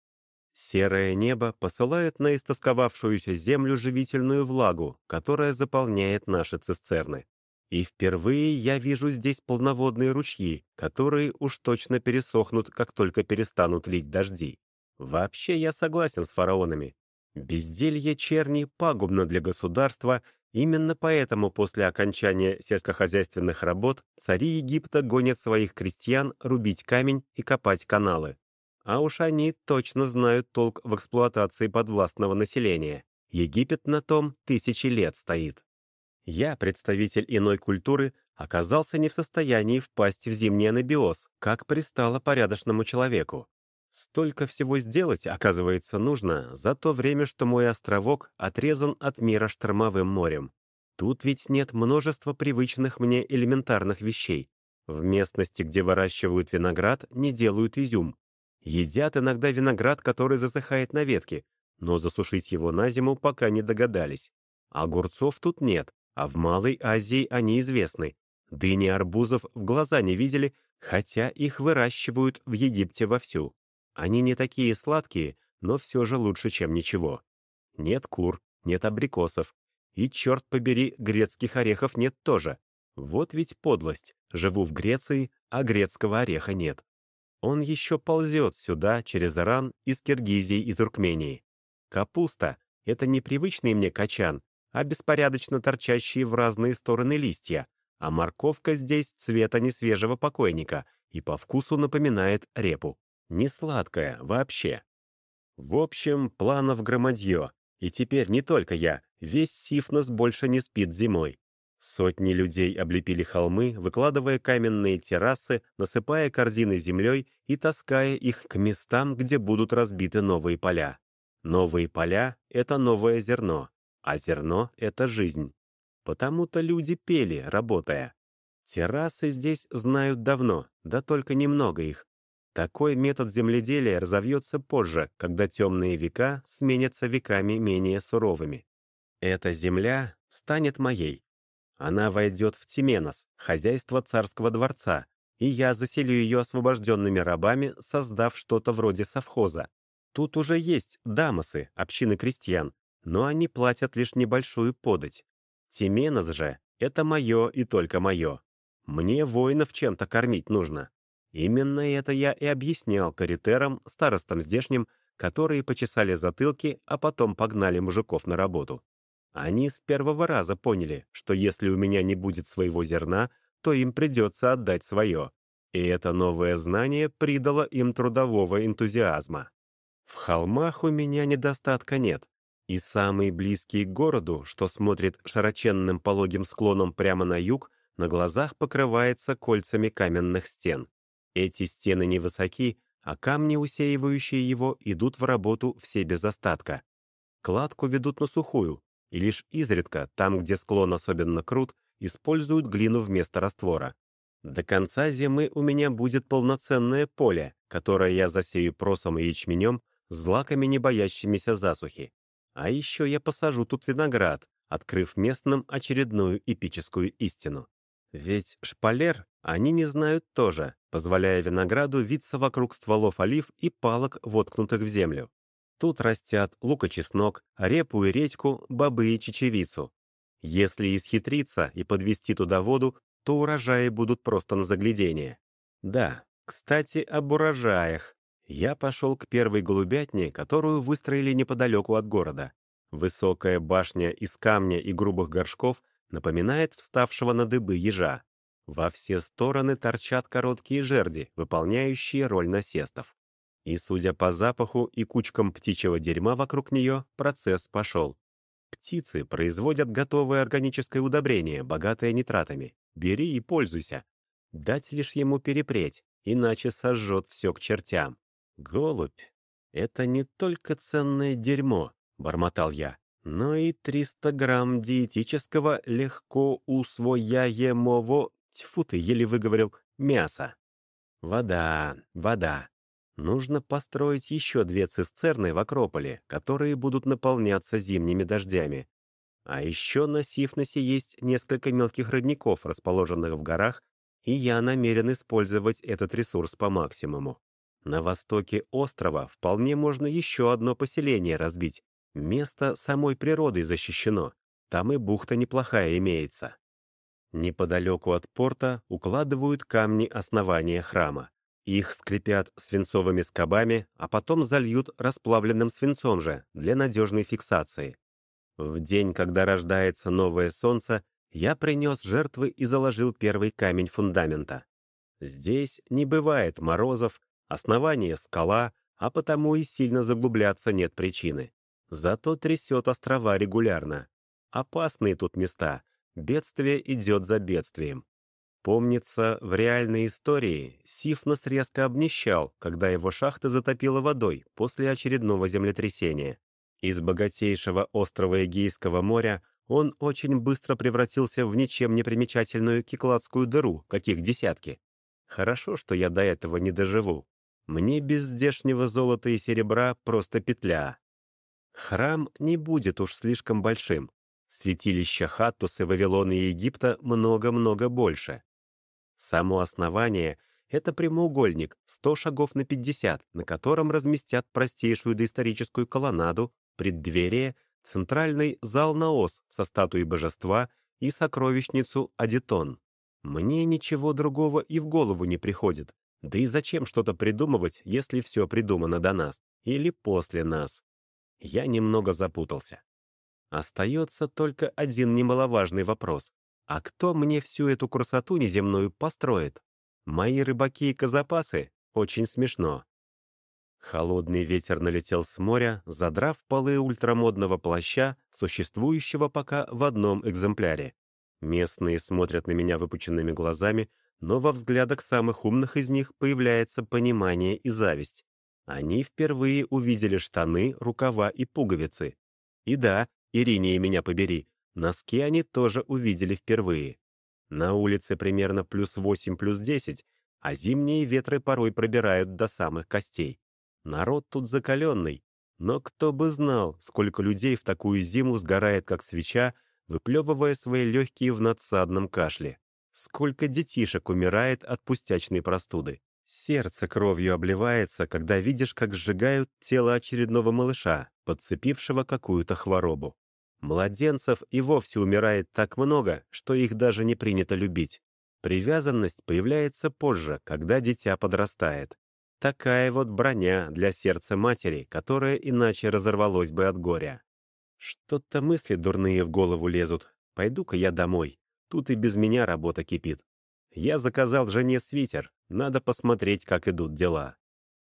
Серое небо посылает на истосковавшуюся землю живительную влагу, которая заполняет наши цистерны. И впервые я вижу здесь полноводные ручьи, которые уж точно пересохнут, как только перестанут лить дожди. Вообще я согласен с фараонами. Безделье черни пагубно для государства, именно поэтому после окончания сельскохозяйственных работ цари Египта гонят своих крестьян рубить камень и копать каналы. А уж они точно знают толк в эксплуатации подвластного населения. Египет на том тысячи лет стоит. Я, представитель иной культуры, оказался не в состоянии впасть в зимний анабиоз, как пристало порядочному человеку. Столько всего сделать, оказывается, нужно за то время, что мой островок отрезан от мира штормовым морем. Тут ведь нет множества привычных мне элементарных вещей. В местности, где выращивают виноград, не делают изюм. Едят иногда виноград, который засыхает на ветке, но засушить его на зиму пока не догадались. Огурцов тут нет, а в Малой Азии они известны. Дыни и арбузов в глаза не видели, хотя их выращивают в Египте вовсю. Они не такие сладкие, но все же лучше, чем ничего. Нет кур, нет абрикосов. И, черт побери, грецких орехов нет тоже. Вот ведь подлость. Живу в Греции, а грецкого ореха нет. Он еще ползет сюда, через Иран, из Киргизии и Туркмении. Капуста — это непривычный мне качан, а беспорядочно торчащие в разные стороны листья, а морковка здесь цвета несвежего покойника и по вкусу напоминает репу. Не сладкая вообще. В общем, планов громадье, и теперь не только я, весь Сифнос больше не спит зимой. Сотни людей облепили холмы, выкладывая каменные террасы, насыпая корзины землей и таская их к местам, где будут разбиты новые поля. Новые поля — это новое зерно, а зерно — это жизнь. Потому-то люди пели, работая. Террасы здесь знают давно, да только немного их. Такой метод земледелия разовьется позже, когда темные века сменятся веками менее суровыми. Эта земля станет моей. Она войдет в Тименос, хозяйство царского дворца, и я заселю ее освобожденными рабами, создав что-то вроде совхоза. Тут уже есть дамосы, общины крестьян, но они платят лишь небольшую подать. Тименос же — это мое и только мое. Мне воинов чем-то кормить нужно. Именно это я и объяснял каритерам, старостам здешним, которые почесали затылки, а потом погнали мужиков на работу. Они с первого раза поняли, что если у меня не будет своего зерна, то им придется отдать свое. И это новое знание придало им трудового энтузиазма. В холмах у меня недостатка нет. И самый близкий к городу, что смотрит широченным пологим склоном прямо на юг, на глазах покрывается кольцами каменных стен. Эти стены невысоки, а камни, усеивающие его, идут в работу все без остатка. Кладку ведут на сухую, и лишь изредка, там, где склон особенно крут, используют глину вместо раствора. До конца зимы у меня будет полноценное поле, которое я засею просом и ячменем, злаками, не боящимися засухи. А еще я посажу тут виноград, открыв местным очередную эпическую истину. Ведь шпалер они не знают тоже, позволяя винограду виться вокруг стволов олив и палок, воткнутых в землю. Тут растят лук-чеснок, репу и редьку, бобы и чечевицу. Если исхитриться и подвести туда воду, то урожаи будут просто на заглядение. Да, кстати, об урожаях. Я пошел к первой голубятне, которую выстроили неподалеку от города. Высокая башня из камня и грубых горшков напоминает вставшего на дыбы ежа. Во все стороны торчат короткие жерди, выполняющие роль насестов. И, судя по запаху и кучкам птичьего дерьма вокруг нее, процесс пошел. Птицы производят готовое органическое удобрение, богатое нитратами. Бери и пользуйся. Дать лишь ему перепреть, иначе сожжет все к чертям. Голубь — это не только ценное дерьмо, бормотал я, но и 300 грамм диетического легко усвояемого, тьфу ты, еле выговорил, мяса. Вода, вода. Нужно построить еще 2 цистерны в Акрополе, которые будут наполняться зимними дождями. А еще на Сифносе есть несколько мелких родников, расположенных в горах, и я намерен использовать этот ресурс по максимуму. На востоке острова вполне можно еще одно поселение разбить. Место самой природой защищено. Там и бухта неплохая имеется. Неподалеку от порта укладывают камни основания храма. Их скрепят свинцовыми скобами, а потом зальют расплавленным свинцом же для надежной фиксации. В день, когда рождается новое солнце, я принес жертвы и заложил первый камень фундамента. Здесь не бывает морозов, основание — скала, а потому и сильно заглубляться нет причины. Зато трясет острова регулярно. Опасные тут места, бедствие идет за бедствием. Помнится, в реальной истории Сифнос резко обнищал, когда его шахта затопила водой после очередного землетрясения. Из богатейшего острова Эгейского моря он очень быстро превратился в ничем не примечательную кикладскую дыру, каких десятки. Хорошо, что я до этого не доживу. Мне без здешнего золота и серебра просто петля. Храм не будет уж слишком большим. Святилища Хаттуса, Вавилона и Египта много-много больше. Само основание — это прямоугольник, 100 шагов на 50, на котором разместят простейшую доисторическую колоннаду, преддверие, центральный зал на ос со статуей божества и сокровищницу Адитон. Мне ничего другого и в голову не приходит. Да и зачем что-то придумывать, если все придумано до нас или после нас? Я немного запутался. Остается только один немаловажный вопрос. А кто мне всю эту красоту неземную построит? Мои рыбаки и козапасы? Очень смешно. Холодный ветер налетел с моря, задрав полы ультрамодного плаща, существующего пока в одном экземпляре. Местные смотрят на меня выпученными глазами, но во взглядах самых умных из них появляется понимание и зависть. Они впервые увидели штаны, рукава и пуговицы. И да, Ирине и меня побери, носки они тоже увидели впервые. На улице примерно +8, +10, а зимние ветры порой пробирают до самых костей. Народ тут закаленный, но кто бы знал, сколько людей в такую зиму сгорает, как свеча, выплевывая свои легкие в надсадном кашле. Сколько детишек умирает от пустячной простуды. Сердце кровью обливается, когда видишь, как сжигают тело очередного малыша, подцепившего какую-то хворобу. Младенцев и вовсе умирает так много, что их даже не принято любить. Привязанность появляется позже, когда дитя подрастает. Такая вот броня для сердца матери, которое иначе разорвалось бы от горя. Что-то мысли дурные в голову лезут. Пойду-ка я домой. Тут и без меня работа кипит. Я заказал жене свитер. Надо посмотреть, как идут дела.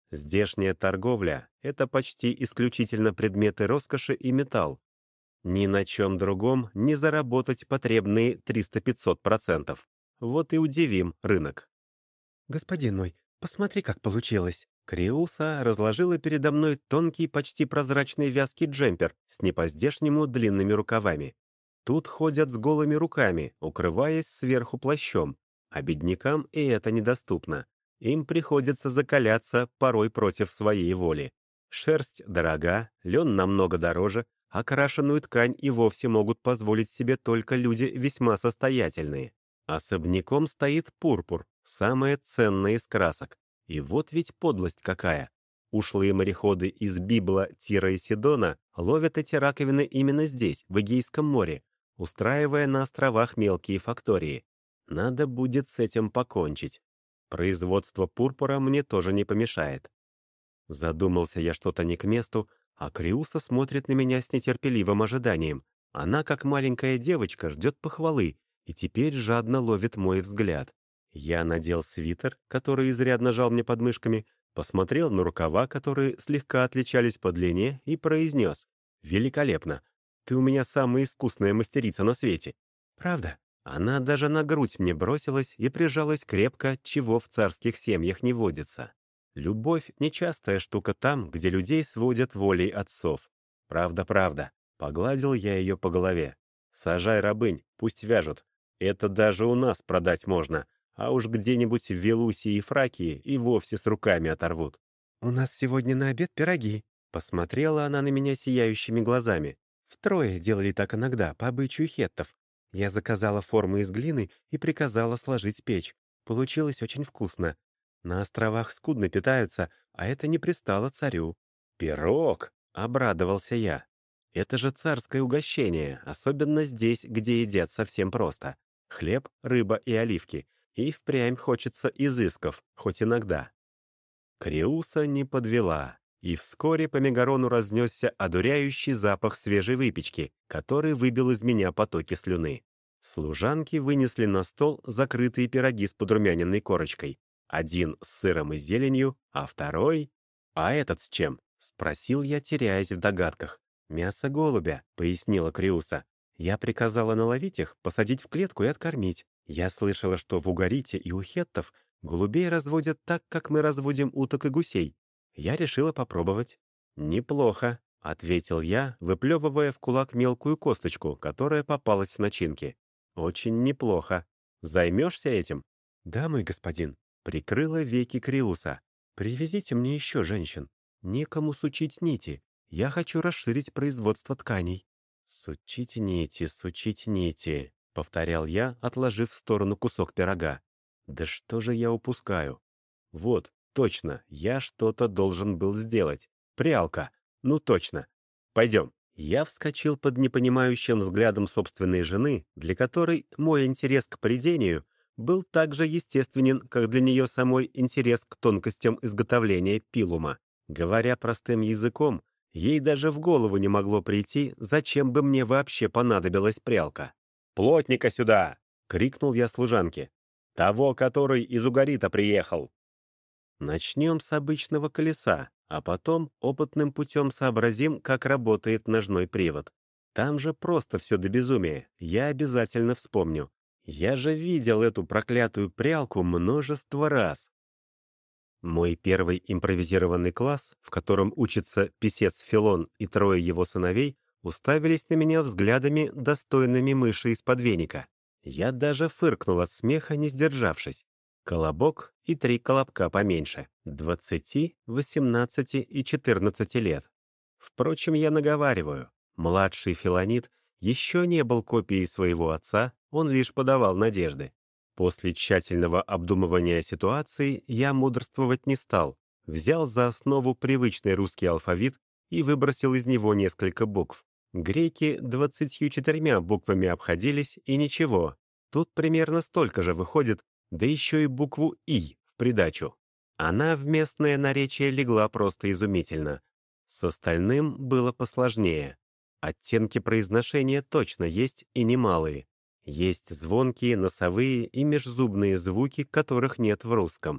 Здешняя торговля — это почти исключительно предметы роскоши и металл. Ни на чем другом не заработать потребные 300-500%. Вот и удивим рынок. «Господин мой, посмотри, как получилось!» Криуса разложила передо мной тонкий, почти прозрачный вязкий джемпер с не по-здешнему длинными рукавами. Тут ходят с голыми руками, укрываясь сверху плащом, а беднякам и это недоступно. Им приходится закаляться порой против своей воли. Шерсть дорога, лен намного дороже, а крашеную ткань и вовсе могут позволить себе только люди весьма состоятельные. Особняком стоит пурпур, самое ценное из красок. И вот ведь подлость какая. Ушлые мореходы из Библа, Тира и Сидона ловят эти раковины именно здесь, в Эгейском море, устраивая на островах мелкие фактории. Надо будет с этим покончить. Производство пурпура мне тоже не помешает. Задумался я что-то не к месту, а Криуса смотрит на меня с нетерпеливым ожиданием. Она, как маленькая девочка, ждет похвалы и теперь жадно ловит мой взгляд. Я надел свитер, который изрядно жал мне подмышками, посмотрел на рукава, которые слегка отличались по длине, и произнес: «Великолепно! Ты у меня самая искусная мастерица на свете!» «Правда?» Она даже на грудь мне бросилась и прижалась крепко, чего в царских семьях не водится. Любовь — нечастая штука там, где людей сводят волей отцов. Правда, погладил я ее по голове. Сажай рабынь, пусть вяжут. Это даже у нас продать можно, а уж где-нибудь в Велусии и Фракии и вовсе с руками оторвут. «У нас сегодня на обед пироги», — посмотрела она на меня сияющими глазами. «Втрое делали так иногда, по обычаю хеттов. Я заказала формы из глины и приказала сложить печь. Получилось очень вкусно. На островах скудно питаются, а это не пристало царю». «Пирог!» — обрадовался я. «Это же царское угощение, особенно здесь, где едят совсем просто. Хлеб, рыба и оливки. И впрямь хочется изысков, хоть иногда». Криуса не подвела, и вскоре по Мегарону разнесся одуряющий запах свежей выпечки, который выбил из меня потоки слюны. Служанки вынесли на стол закрытые пироги с подрумяненной корочкой. Один с сыром и зеленью, а второй... «А этот с чем?» — спросил я, теряясь в догадках. «Мясо голубя», — пояснила Криуса. «Я приказала наловить их, посадить в клетку и откормить. Я слышала, что в Угарите и у хеттов голубей разводят так, как мы разводим уток и гусей. Я решила попробовать». «Неплохо», — ответил я, выплевывая в кулак мелкую косточку, которая попалась в начинке. «Очень неплохо. Займешься этим?» «Да, мой господин», — прикрыла веки Криуса. «Привезите мне еще женщин. Некому сучить нити. Я хочу расширить производство тканей». Сучить нити», — повторял я, отложив в сторону кусок пирога. «Да что же я упускаю? Вот, точно, я что-то должен был сделать. Прялка. Ну точно. Пойдем». Я вскочил под непонимающим взглядом собственной жены, для которой мой интерес к прядению был так же естественен, как для нее самой интерес к тонкостям изготовления пилума. Говоря простым языком, ей даже в голову не могло прийти, зачем бы мне вообще понадобилась прялка. «Плотника сюда!» — крикнул я служанке. «Того, который из Угарита приехал!» Начнем с обычного колеса, а потом опытным путем сообразим, как работает ножной привод. Там же просто все до безумия, я обязательно вспомню. Я же видел эту проклятую прялку множество раз. Мой первый импровизированный класс, в котором учится писец Филон и трое его сыновей, уставились на меня взглядами, достойными мыши из-под веника. Я даже фыркнул от смеха, не сдержавшись. Колобок и 3 колобка поменьше, 20, 18 и 14 лет. Впрочем, я наговариваю. Младший Филонит еще не был копией своего отца, он лишь подавал надежды. После тщательного обдумывания ситуации я мудрствовать не стал, взял за основу привычный русский алфавит и выбросил из него несколько букв. Греки 24 буквами обходились, и ничего. Тут примерно столько же выходит, да еще и букву «и» в придачу. Она в местное наречие легла просто изумительно. С остальным было посложнее. Оттенки произношения точно есть и немалые. Есть звонкие, носовые и межзубные звуки, которых нет в русском.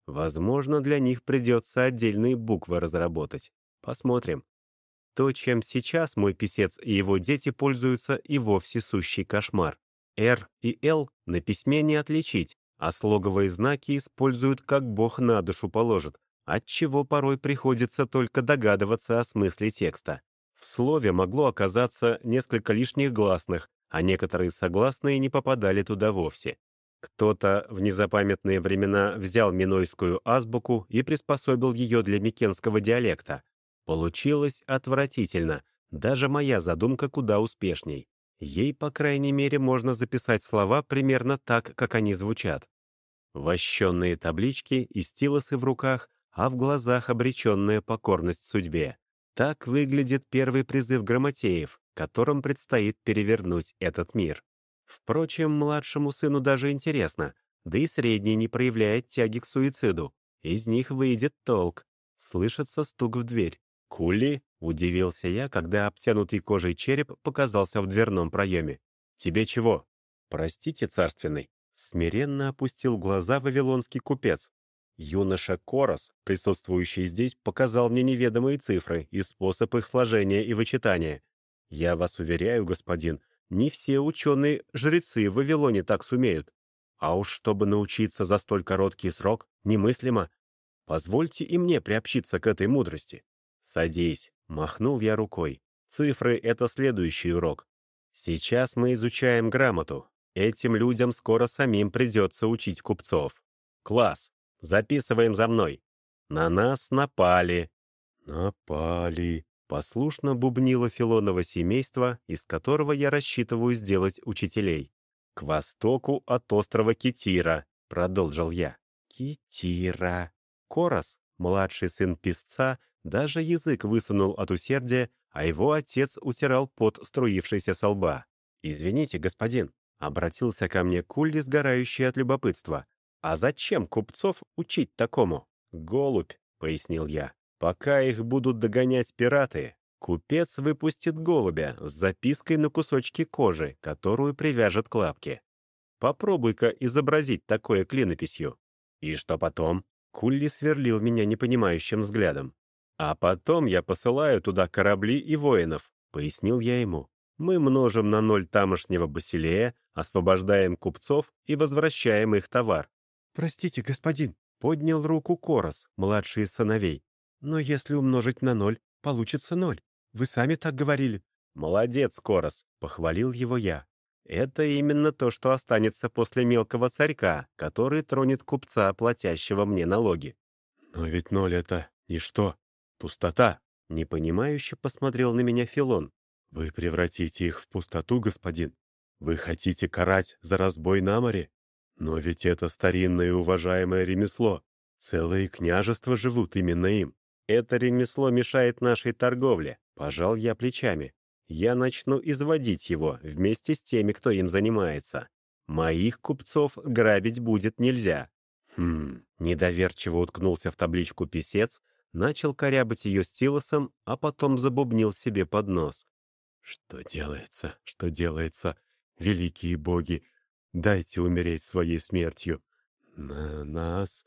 Возможно, для них придется отдельные буквы разработать. Посмотрим. То, чем сейчас мой писец и его дети пользуются, и вовсе сущий кошмар. «Р» и «Л» на письме не отличить, а слоговые знаки используют, как Бог на душу положит, отчего порой приходится только догадываться о смысле текста. В слове могло оказаться несколько лишних гласных, а некоторые согласные не попадали туда вовсе. Кто-то в незапамятные времена взял минойскую азбуку и приспособил ее для микенского диалекта. Получилось отвратительно, даже моя задумка куда успешней. Ей, по крайней мере, можно записать слова примерно так, как они звучат. Вощенные таблички и стилосы в руках, а в глазах обреченная покорность судьбе. Так выглядит первый призыв грамотеев, которым предстоит перевернуть этот мир. Впрочем, младшему сыну даже интересно, да и средний не проявляет тяги к суициду. Из них выйдет толк. Слышится стук в дверь. «Кули?» — удивился я, когда обтянутый кожей череп показался в дверном проеме. «Тебе чего?» «Простите, царственный». Смиренно опустил глаза вавилонский купец. Юноша Корос, присутствующий здесь, показал мне неведомые цифры и способ их сложения и вычитания. Я вас уверяю, господин, не все ученые-жрецы в Вавилоне так сумеют. А уж чтобы научиться за столь короткий срок, немыслимо. Позвольте и мне приобщиться к этой мудрости. «Садись», — махнул я рукой. «Цифры — это следующий урок. Сейчас мы изучаем грамоту. Этим людям скоро самим придется учить купцов. Класс, записываем за мной. На нас напали». «Напали», — послушно бубнило Филоново семейство, из которого я рассчитываю сделать учителей. «К востоку от острова Китира», — продолжил я. «Китира». Корос, младший сын писца, даже язык высунул от усердия, а его отец утирал пот, струившийся со лба. «Извините, господин», — обратился ко мне Кулли, сгорающий от любопытства. «А зачем купцов учить такому?» «Голубь», — пояснил я. «Пока их будут догонять пираты, купец выпустит голубя с запиской на кусочке кожи, которую привяжет к лапке. Попробуй-ка изобразить такое клинописью». «И что потом?» Кулли сверлил меня непонимающим взглядом. «А потом я посылаю туда корабли и воинов», — пояснил я ему. «Мы множим на 0 тамошнего Басилея, освобождаем купцов и возвращаем их товар». «Простите, господин», — поднял руку Корос, младший из сыновей. «Но если умножить на 0, получится 0. Вы сами так говорили». «Молодец, Корос», — похвалил его я. «Это именно то, что останется после мелкого царька, который тронет купца, платящего мне налоги». «Но ведь 0 — это ничто. Пустота», — непонимающе посмотрел на меня Филон. «Вы превратите их в пустоту, господин? Вы хотите карать за разбой на море? Но ведь это старинное и уважаемое ремесло. Целые княжества живут именно им. Это ремесло мешает нашей торговле», — пожал я плечами. «Я начну изводить его вместе с теми, кто им занимается. Моих купцов грабить будет нельзя». Недоверчиво уткнулся в табличку писец, начал корябать ее стилусом, а потом забубнил себе под нос. «Что делается? Что делается? Великие боги, дайте умереть своей смертью. На нас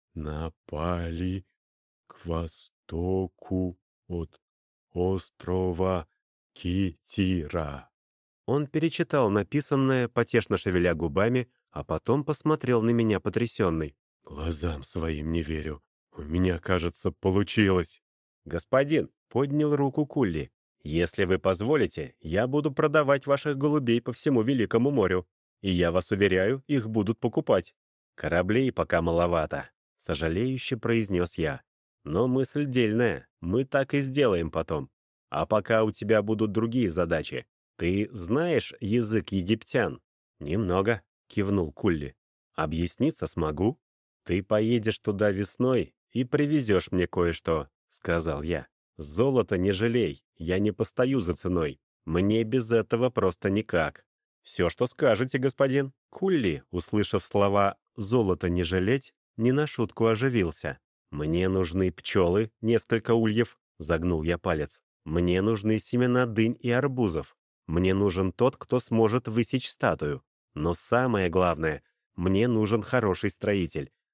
напали к востоку от острова Китира». Он перечитал написанное, потешно шевеля губами, а потом посмотрел на меня потрясенный. «Глазам своим не верю. У меня, кажется, получилось». «Господин», — поднял руку Кулли, — «если вы позволите, я буду продавать ваших голубей по всему Великому морю. И я вас уверяю, их будут покупать. Кораблей пока маловато», — сожалеюще произнес я. «Но мысль дельная, мы так и сделаем потом. А пока у тебя будут другие задачи. Ты знаешь язык египтян?» «Немного», — кивнул Кулли. «Объясниться смогу. Ты поедешь туда весной и привезешь мне кое-что», — сказал я. «Золото не жалей, я не постою за ценой. Мне без этого просто никак». «Все, что скажете, господин». Кулли, услышав слова «золото не жалеть», не на шутку оживился. «Мне нужны пчелы, несколько ульев», — загнул я палец. «Мне нужны семена дынь и арбузов. Мне нужен тот, кто сможет высечь статую. Но самое главное, мне нужен хороший строитель.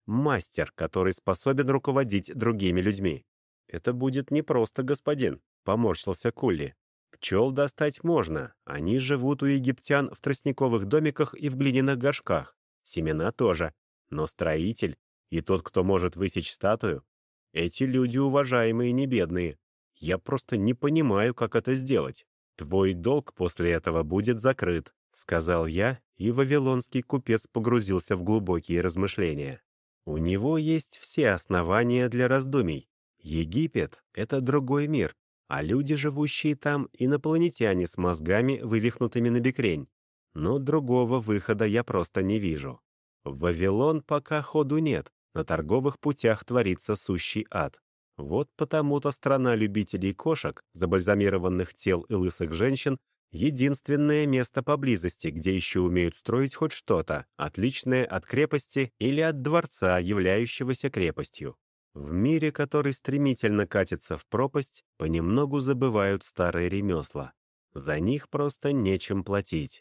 Мастер, который способен руководить другими людьми. «Это будет непросто, господин», — поморщился Кулли. «Пчел достать можно. Они живут у египтян в тростниковых домиках и в глиняных горшках. Семена тоже. Но строитель и тот, кто может высечь статую, эти люди уважаемые и не бедные. Я просто не понимаю, как это сделать. Твой долг после этого будет закрыт», — сказал я, и вавилонский купец погрузился в глубокие размышления. У него есть все основания для раздумий. Египет — это другой мир, а люди, живущие там, инопланетяне с мозгами, вывихнутыми на бекрень. Но другого выхода я просто не вижу. В Вавилон пока ходу нет, на торговых путях творится сущий ад. Вот потому-то страна любителей кошек, забальзамированных тел и лысых женщин, единственное место поблизости, где еще умеют строить хоть что-то, отличное от крепости или от дворца, являющегося крепостью. В мире, который стремительно катится в пропасть, понемногу забывают старые ремесла. За них просто нечем платить.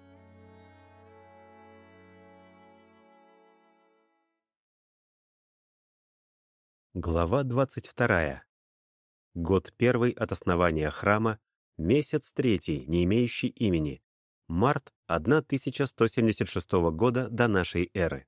Глава 22. Год первый от основания храма, месяц третий, не имеющий имени. Март 1176 года до нашей эры.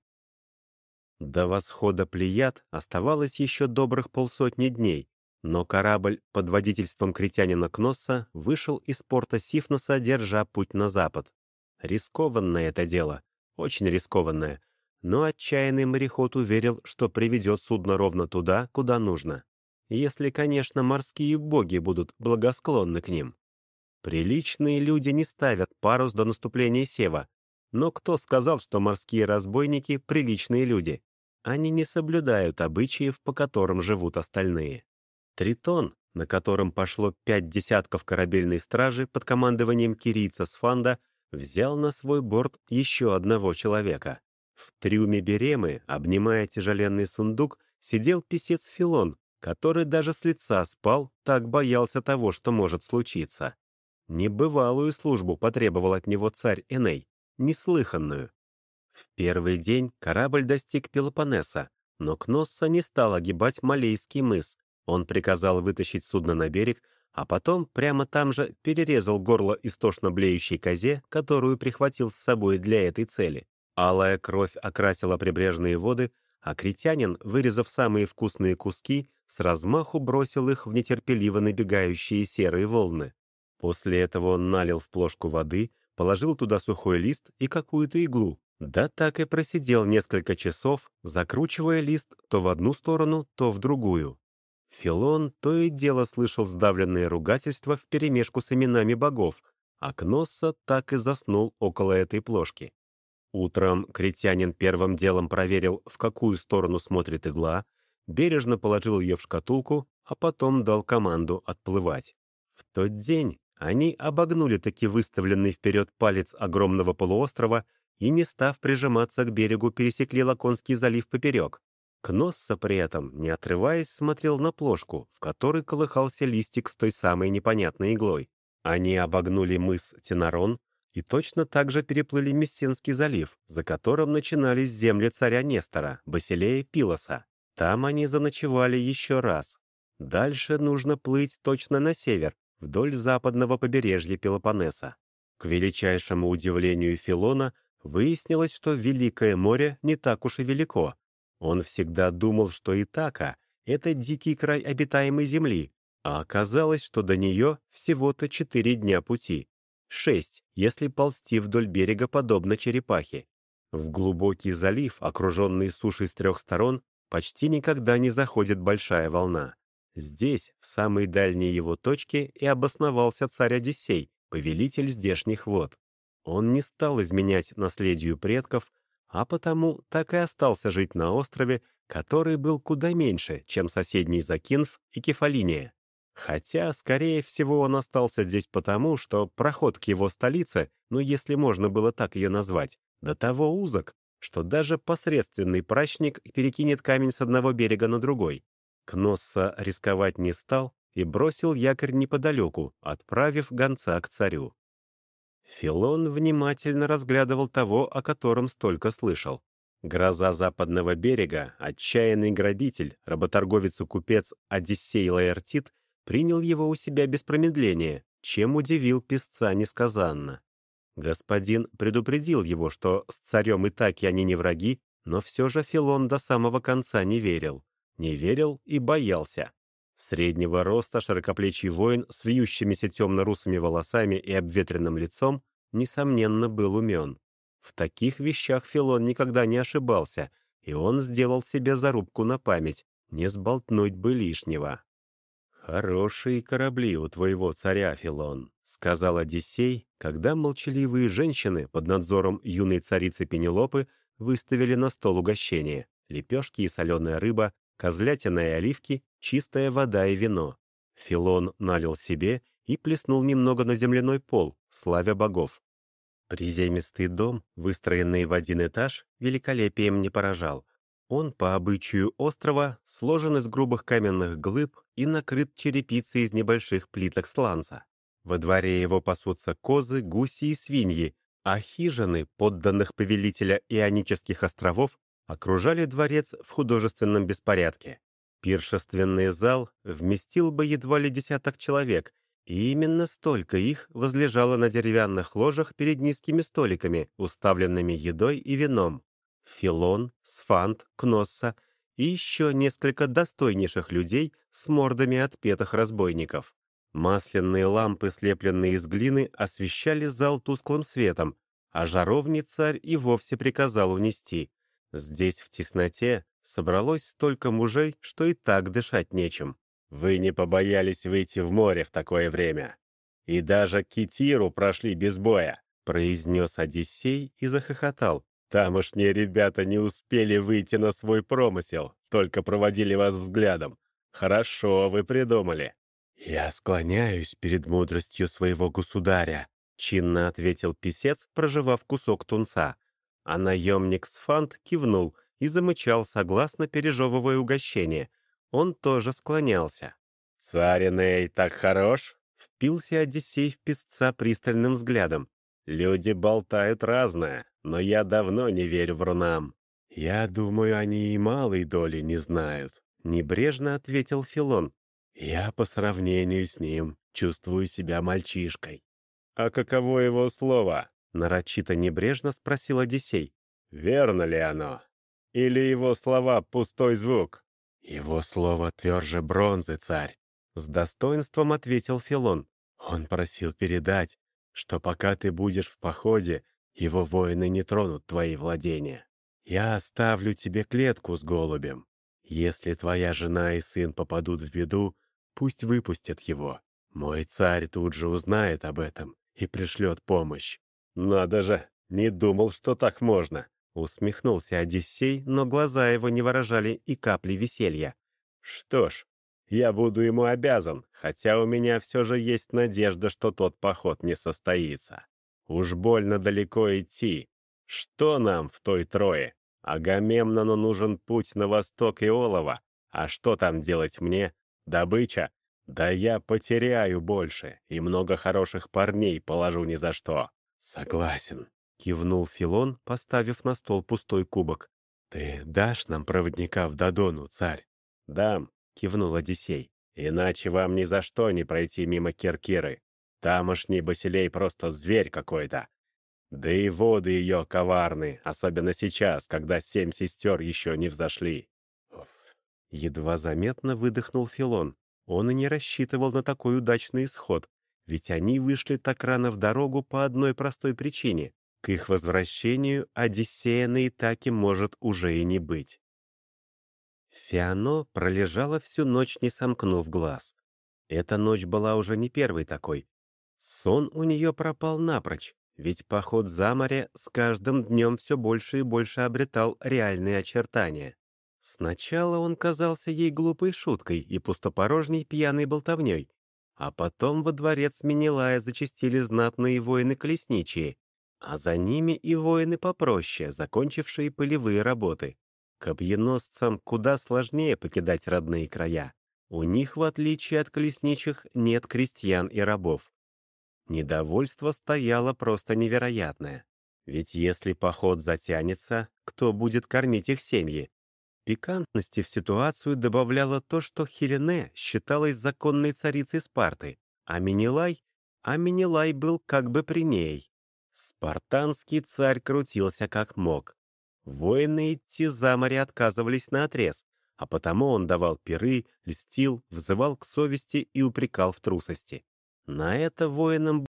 До восхода Плеяд оставалось еще добрых полсотни дней, но корабль под водительством критянина Кносса вышел из порта Сифноса, держа путь на запад. Рискованное это дело, очень рискованное, но отчаянный мореход уверил, что приведет судно ровно туда, куда нужно. Если, конечно, морские боги будут благосклонны к ним. Приличные люди не ставят парус до наступления сева. Но кто сказал, что морские разбойники — приличные люди? Они не соблюдают обычаев, по которым живут остальные. Тритон, на котором пошло 5 десятков корабельной стражи под командованием кирийца Сфанда, взял на свой борт еще одного человека. В трюме Беремы, обнимая тяжеленный сундук, сидел писец Филон, который даже с лица спал, так боялся того, что может случиться. Небывалую службу потребовал от него царь Эней, неслыханную. В первый день корабль достиг Пелопоннеса, но Кносса не стал огибать Малейский мыс. Он приказал вытащить судно на берег, а потом прямо там же перерезал горло истошно блеющей козе, которую прихватил с собой для этой цели. Алая кровь окрасила прибрежные воды, а критянин, вырезав самые вкусные куски, с размаху бросил их в нетерпеливо набегающие серые волны. После этого он налил в плошку воды, положил туда сухой лист и какую-то иглу. Да так и просидел несколько часов, закручивая лист то в одну сторону, то в другую. Филон то и дело слышал сдавленные ругательства вперемешку с именами богов, а Кносса так и заснул около этой плошки. Утром критянин первым делом проверил, в какую сторону смотрит игла, бережно положил ее в шкатулку, а потом дал команду отплывать. В тот день они обогнули таки выставленный вперед палец огромного полуострова и, не став прижиматься к берегу, пересекли Лаконский залив поперек. Кносса при этом, не отрываясь, смотрел на плошку, в которой колыхался листик с той самой непонятной иглой. Они обогнули мыс Тенарон и точно так же переплыли Мессинский залив, за которым начинались земли царя Нестора, Басилея Пилоса. Там они заночевали еще раз. Дальше нужно плыть точно на север, вдоль западного побережья Пелопоннеса. К величайшему удивлению Филона выяснилось, что Великое море не так уж и велико. Он всегда думал, что Итака — это дикий край обитаемой земли, а оказалось, что до нее всего-то 4 дня пути. 6, если ползти вдоль берега подобно черепахе. В глубокий залив, окруженный сушей с 3 сторон, почти никогда не заходит большая волна. Здесь, в самой дальней его точке, и обосновался царь Одиссей, повелитель здешних вод. Он не стал изменять наследию предков, а потому так и остался жить на острове, который был куда меньше, чем соседний Закинф и Кефалиния. Хотя, скорее всего, он остался здесь потому, что проход к его столице, ну если можно было так ее назвать, до того узок, что даже посредственный прачник перекинет камень с одного берега на другой. Кносса рисковать не стал и бросил якорь неподалеку, отправив гонца к царю. Филон внимательно разглядывал того, о котором столько слышал. Гроза западного берега, отчаянный грабитель, работорговец и купец Одиссей Лаэртит принял его у себя без промедления, чем удивил писца несказанно. Господин предупредил его, что с царем Итаки они не враги, но все же Филон до самого конца не верил. Не верил и боялся. Среднего роста широкоплечий воин с вьющимися темно-русыми волосами и обветренным лицом, несомненно, был умен. В таких вещах Филон никогда не ошибался, и он сделал себе зарубку на память, не сболтнуть бы лишнего. «Хорошие корабли у твоего царя, Филон», — сказал Одиссей, когда молчаливые женщины под надзором юной царицы Пенелопы выставили на стол угощение: лепешки и соленая рыба, козлятина и оливки, чистая вода и вино. Филон налил себе и плеснул немного на земляной пол, славя богов. Приземистый дом, выстроенный в один этаж, великолепием не поражал. Он, по обычаю острова, сложен из грубых каменных глыб и накрыт черепицей из небольших плиток сланца. Во дворе его пасутся козы, гуси и свиньи, а хижины, подданных повелителя Ионических островов, окружали дворец в художественном беспорядке. Пиршественный зал вместил бы едва ли десяток человек, и именно столько их возлежало на деревянных ложах перед низкими столиками, уставленными едой и вином. Филон, Сфант, Кносса и еще несколько достойнейших людей с мордами отпетых разбойников. Масляные лампы, слепленные из глины, освещали зал тусклым светом, а жаровни царь и вовсе приказал унести. Здесь, в тесноте, собралось столько мужей, что и так дышать нечем. Вы не побоялись выйти в море в такое время. И даже Китиру прошли без боя, произнес Одиссей и захохотал. Тамошние ребята не успели выйти на свой промысел, только проводили вас взглядом. Хорошо вы придумали. «Я склоняюсь перед мудростью своего государя», — чинно ответил писец, прожевав кусок тунца. А наемник Сфант кивнул и замычал, согласно пережевывая угощение. Он тоже склонялся. «Царь Эней так хорош?» — впился Одиссей в писца пристальным взглядом. «Люди болтают разное, но я давно не верю врунам». «Я думаю, они и малой доли не знают», — небрежно ответил Филон. «Я по сравнению с ним чувствую себя мальчишкой». «А каково его слово?» — нарочито небрежно спросил Одиссей. «Верно ли оно? Или его слова — пустой звук?» «Его слово тверже бронзы, царь», — с достоинством ответил Филон. «Он просил передать, что пока ты будешь в походе, его воины не тронут твои владения. Я оставлю тебе клетку с голубем. Если твоя жена и сын попадут в беду, пусть выпустят его. Мой царь тут же узнает об этом и пришлет помощь». «Надо же, не думал, что так можно», — усмехнулся Одиссей, но глаза его не выражали и капли веселья. «Что ж, я буду ему обязан, хотя у меня все же есть надежда, что тот поход не состоится. Уж больно далеко идти. Что нам в той Трое? Агамемнону нужен путь на восток Иолова. А что там делать мне? Добыча? Да я потеряю больше, и много хороших парней положу ни за что». «Согласен», — кивнул Филон, поставив на стол пустой кубок. «Ты дашь нам проводника в Додону, царь?» «Дам», — кивнул Одиссей. «Иначе вам ни за что не пройти мимо Киркиры. Тамошний Басилей просто зверь какой-то. Да и воды ее коварны, особенно сейчас, когда 7 сестер еще не взошли». Уф. Едва заметно выдохнул Филон. Он и не рассчитывал на такой удачный исход, ведь они вышли так рано в дорогу по одной простой причине. К их возвращению Одиссея на Итаке может уже и не быть. Фиано пролежала всю ночь, не сомкнув глаз. Эта ночь была уже не первой такой. Сон у нее пропал напрочь, ведь поход за море с каждым днем все больше и больше обретал реальные очертания. Сначала он казался ей глупой шуткой и пустопорожней пьяной болтовней, а потом во дворец Менелая зачастили знатные воины-колесничие, а за ними и воины попроще, закончившие полевые работы. Копьеносцам куда сложнее покидать родные края. У них, в отличие от колесничих, нет крестьян и рабов. Недовольство стояло просто невероятное. Ведь если поход затянется, кто будет кормить их семьи. Пикантности в ситуацию добавляло то, что Хелене считалась законной царицей Спарты, а Менелай был как бы при ней. Спартанский царь крутился как мог. Воины идти за море отказывались наотрез, а потому он давал пиры, льстил, взывал к совести и упрекал в трусости. На это воинам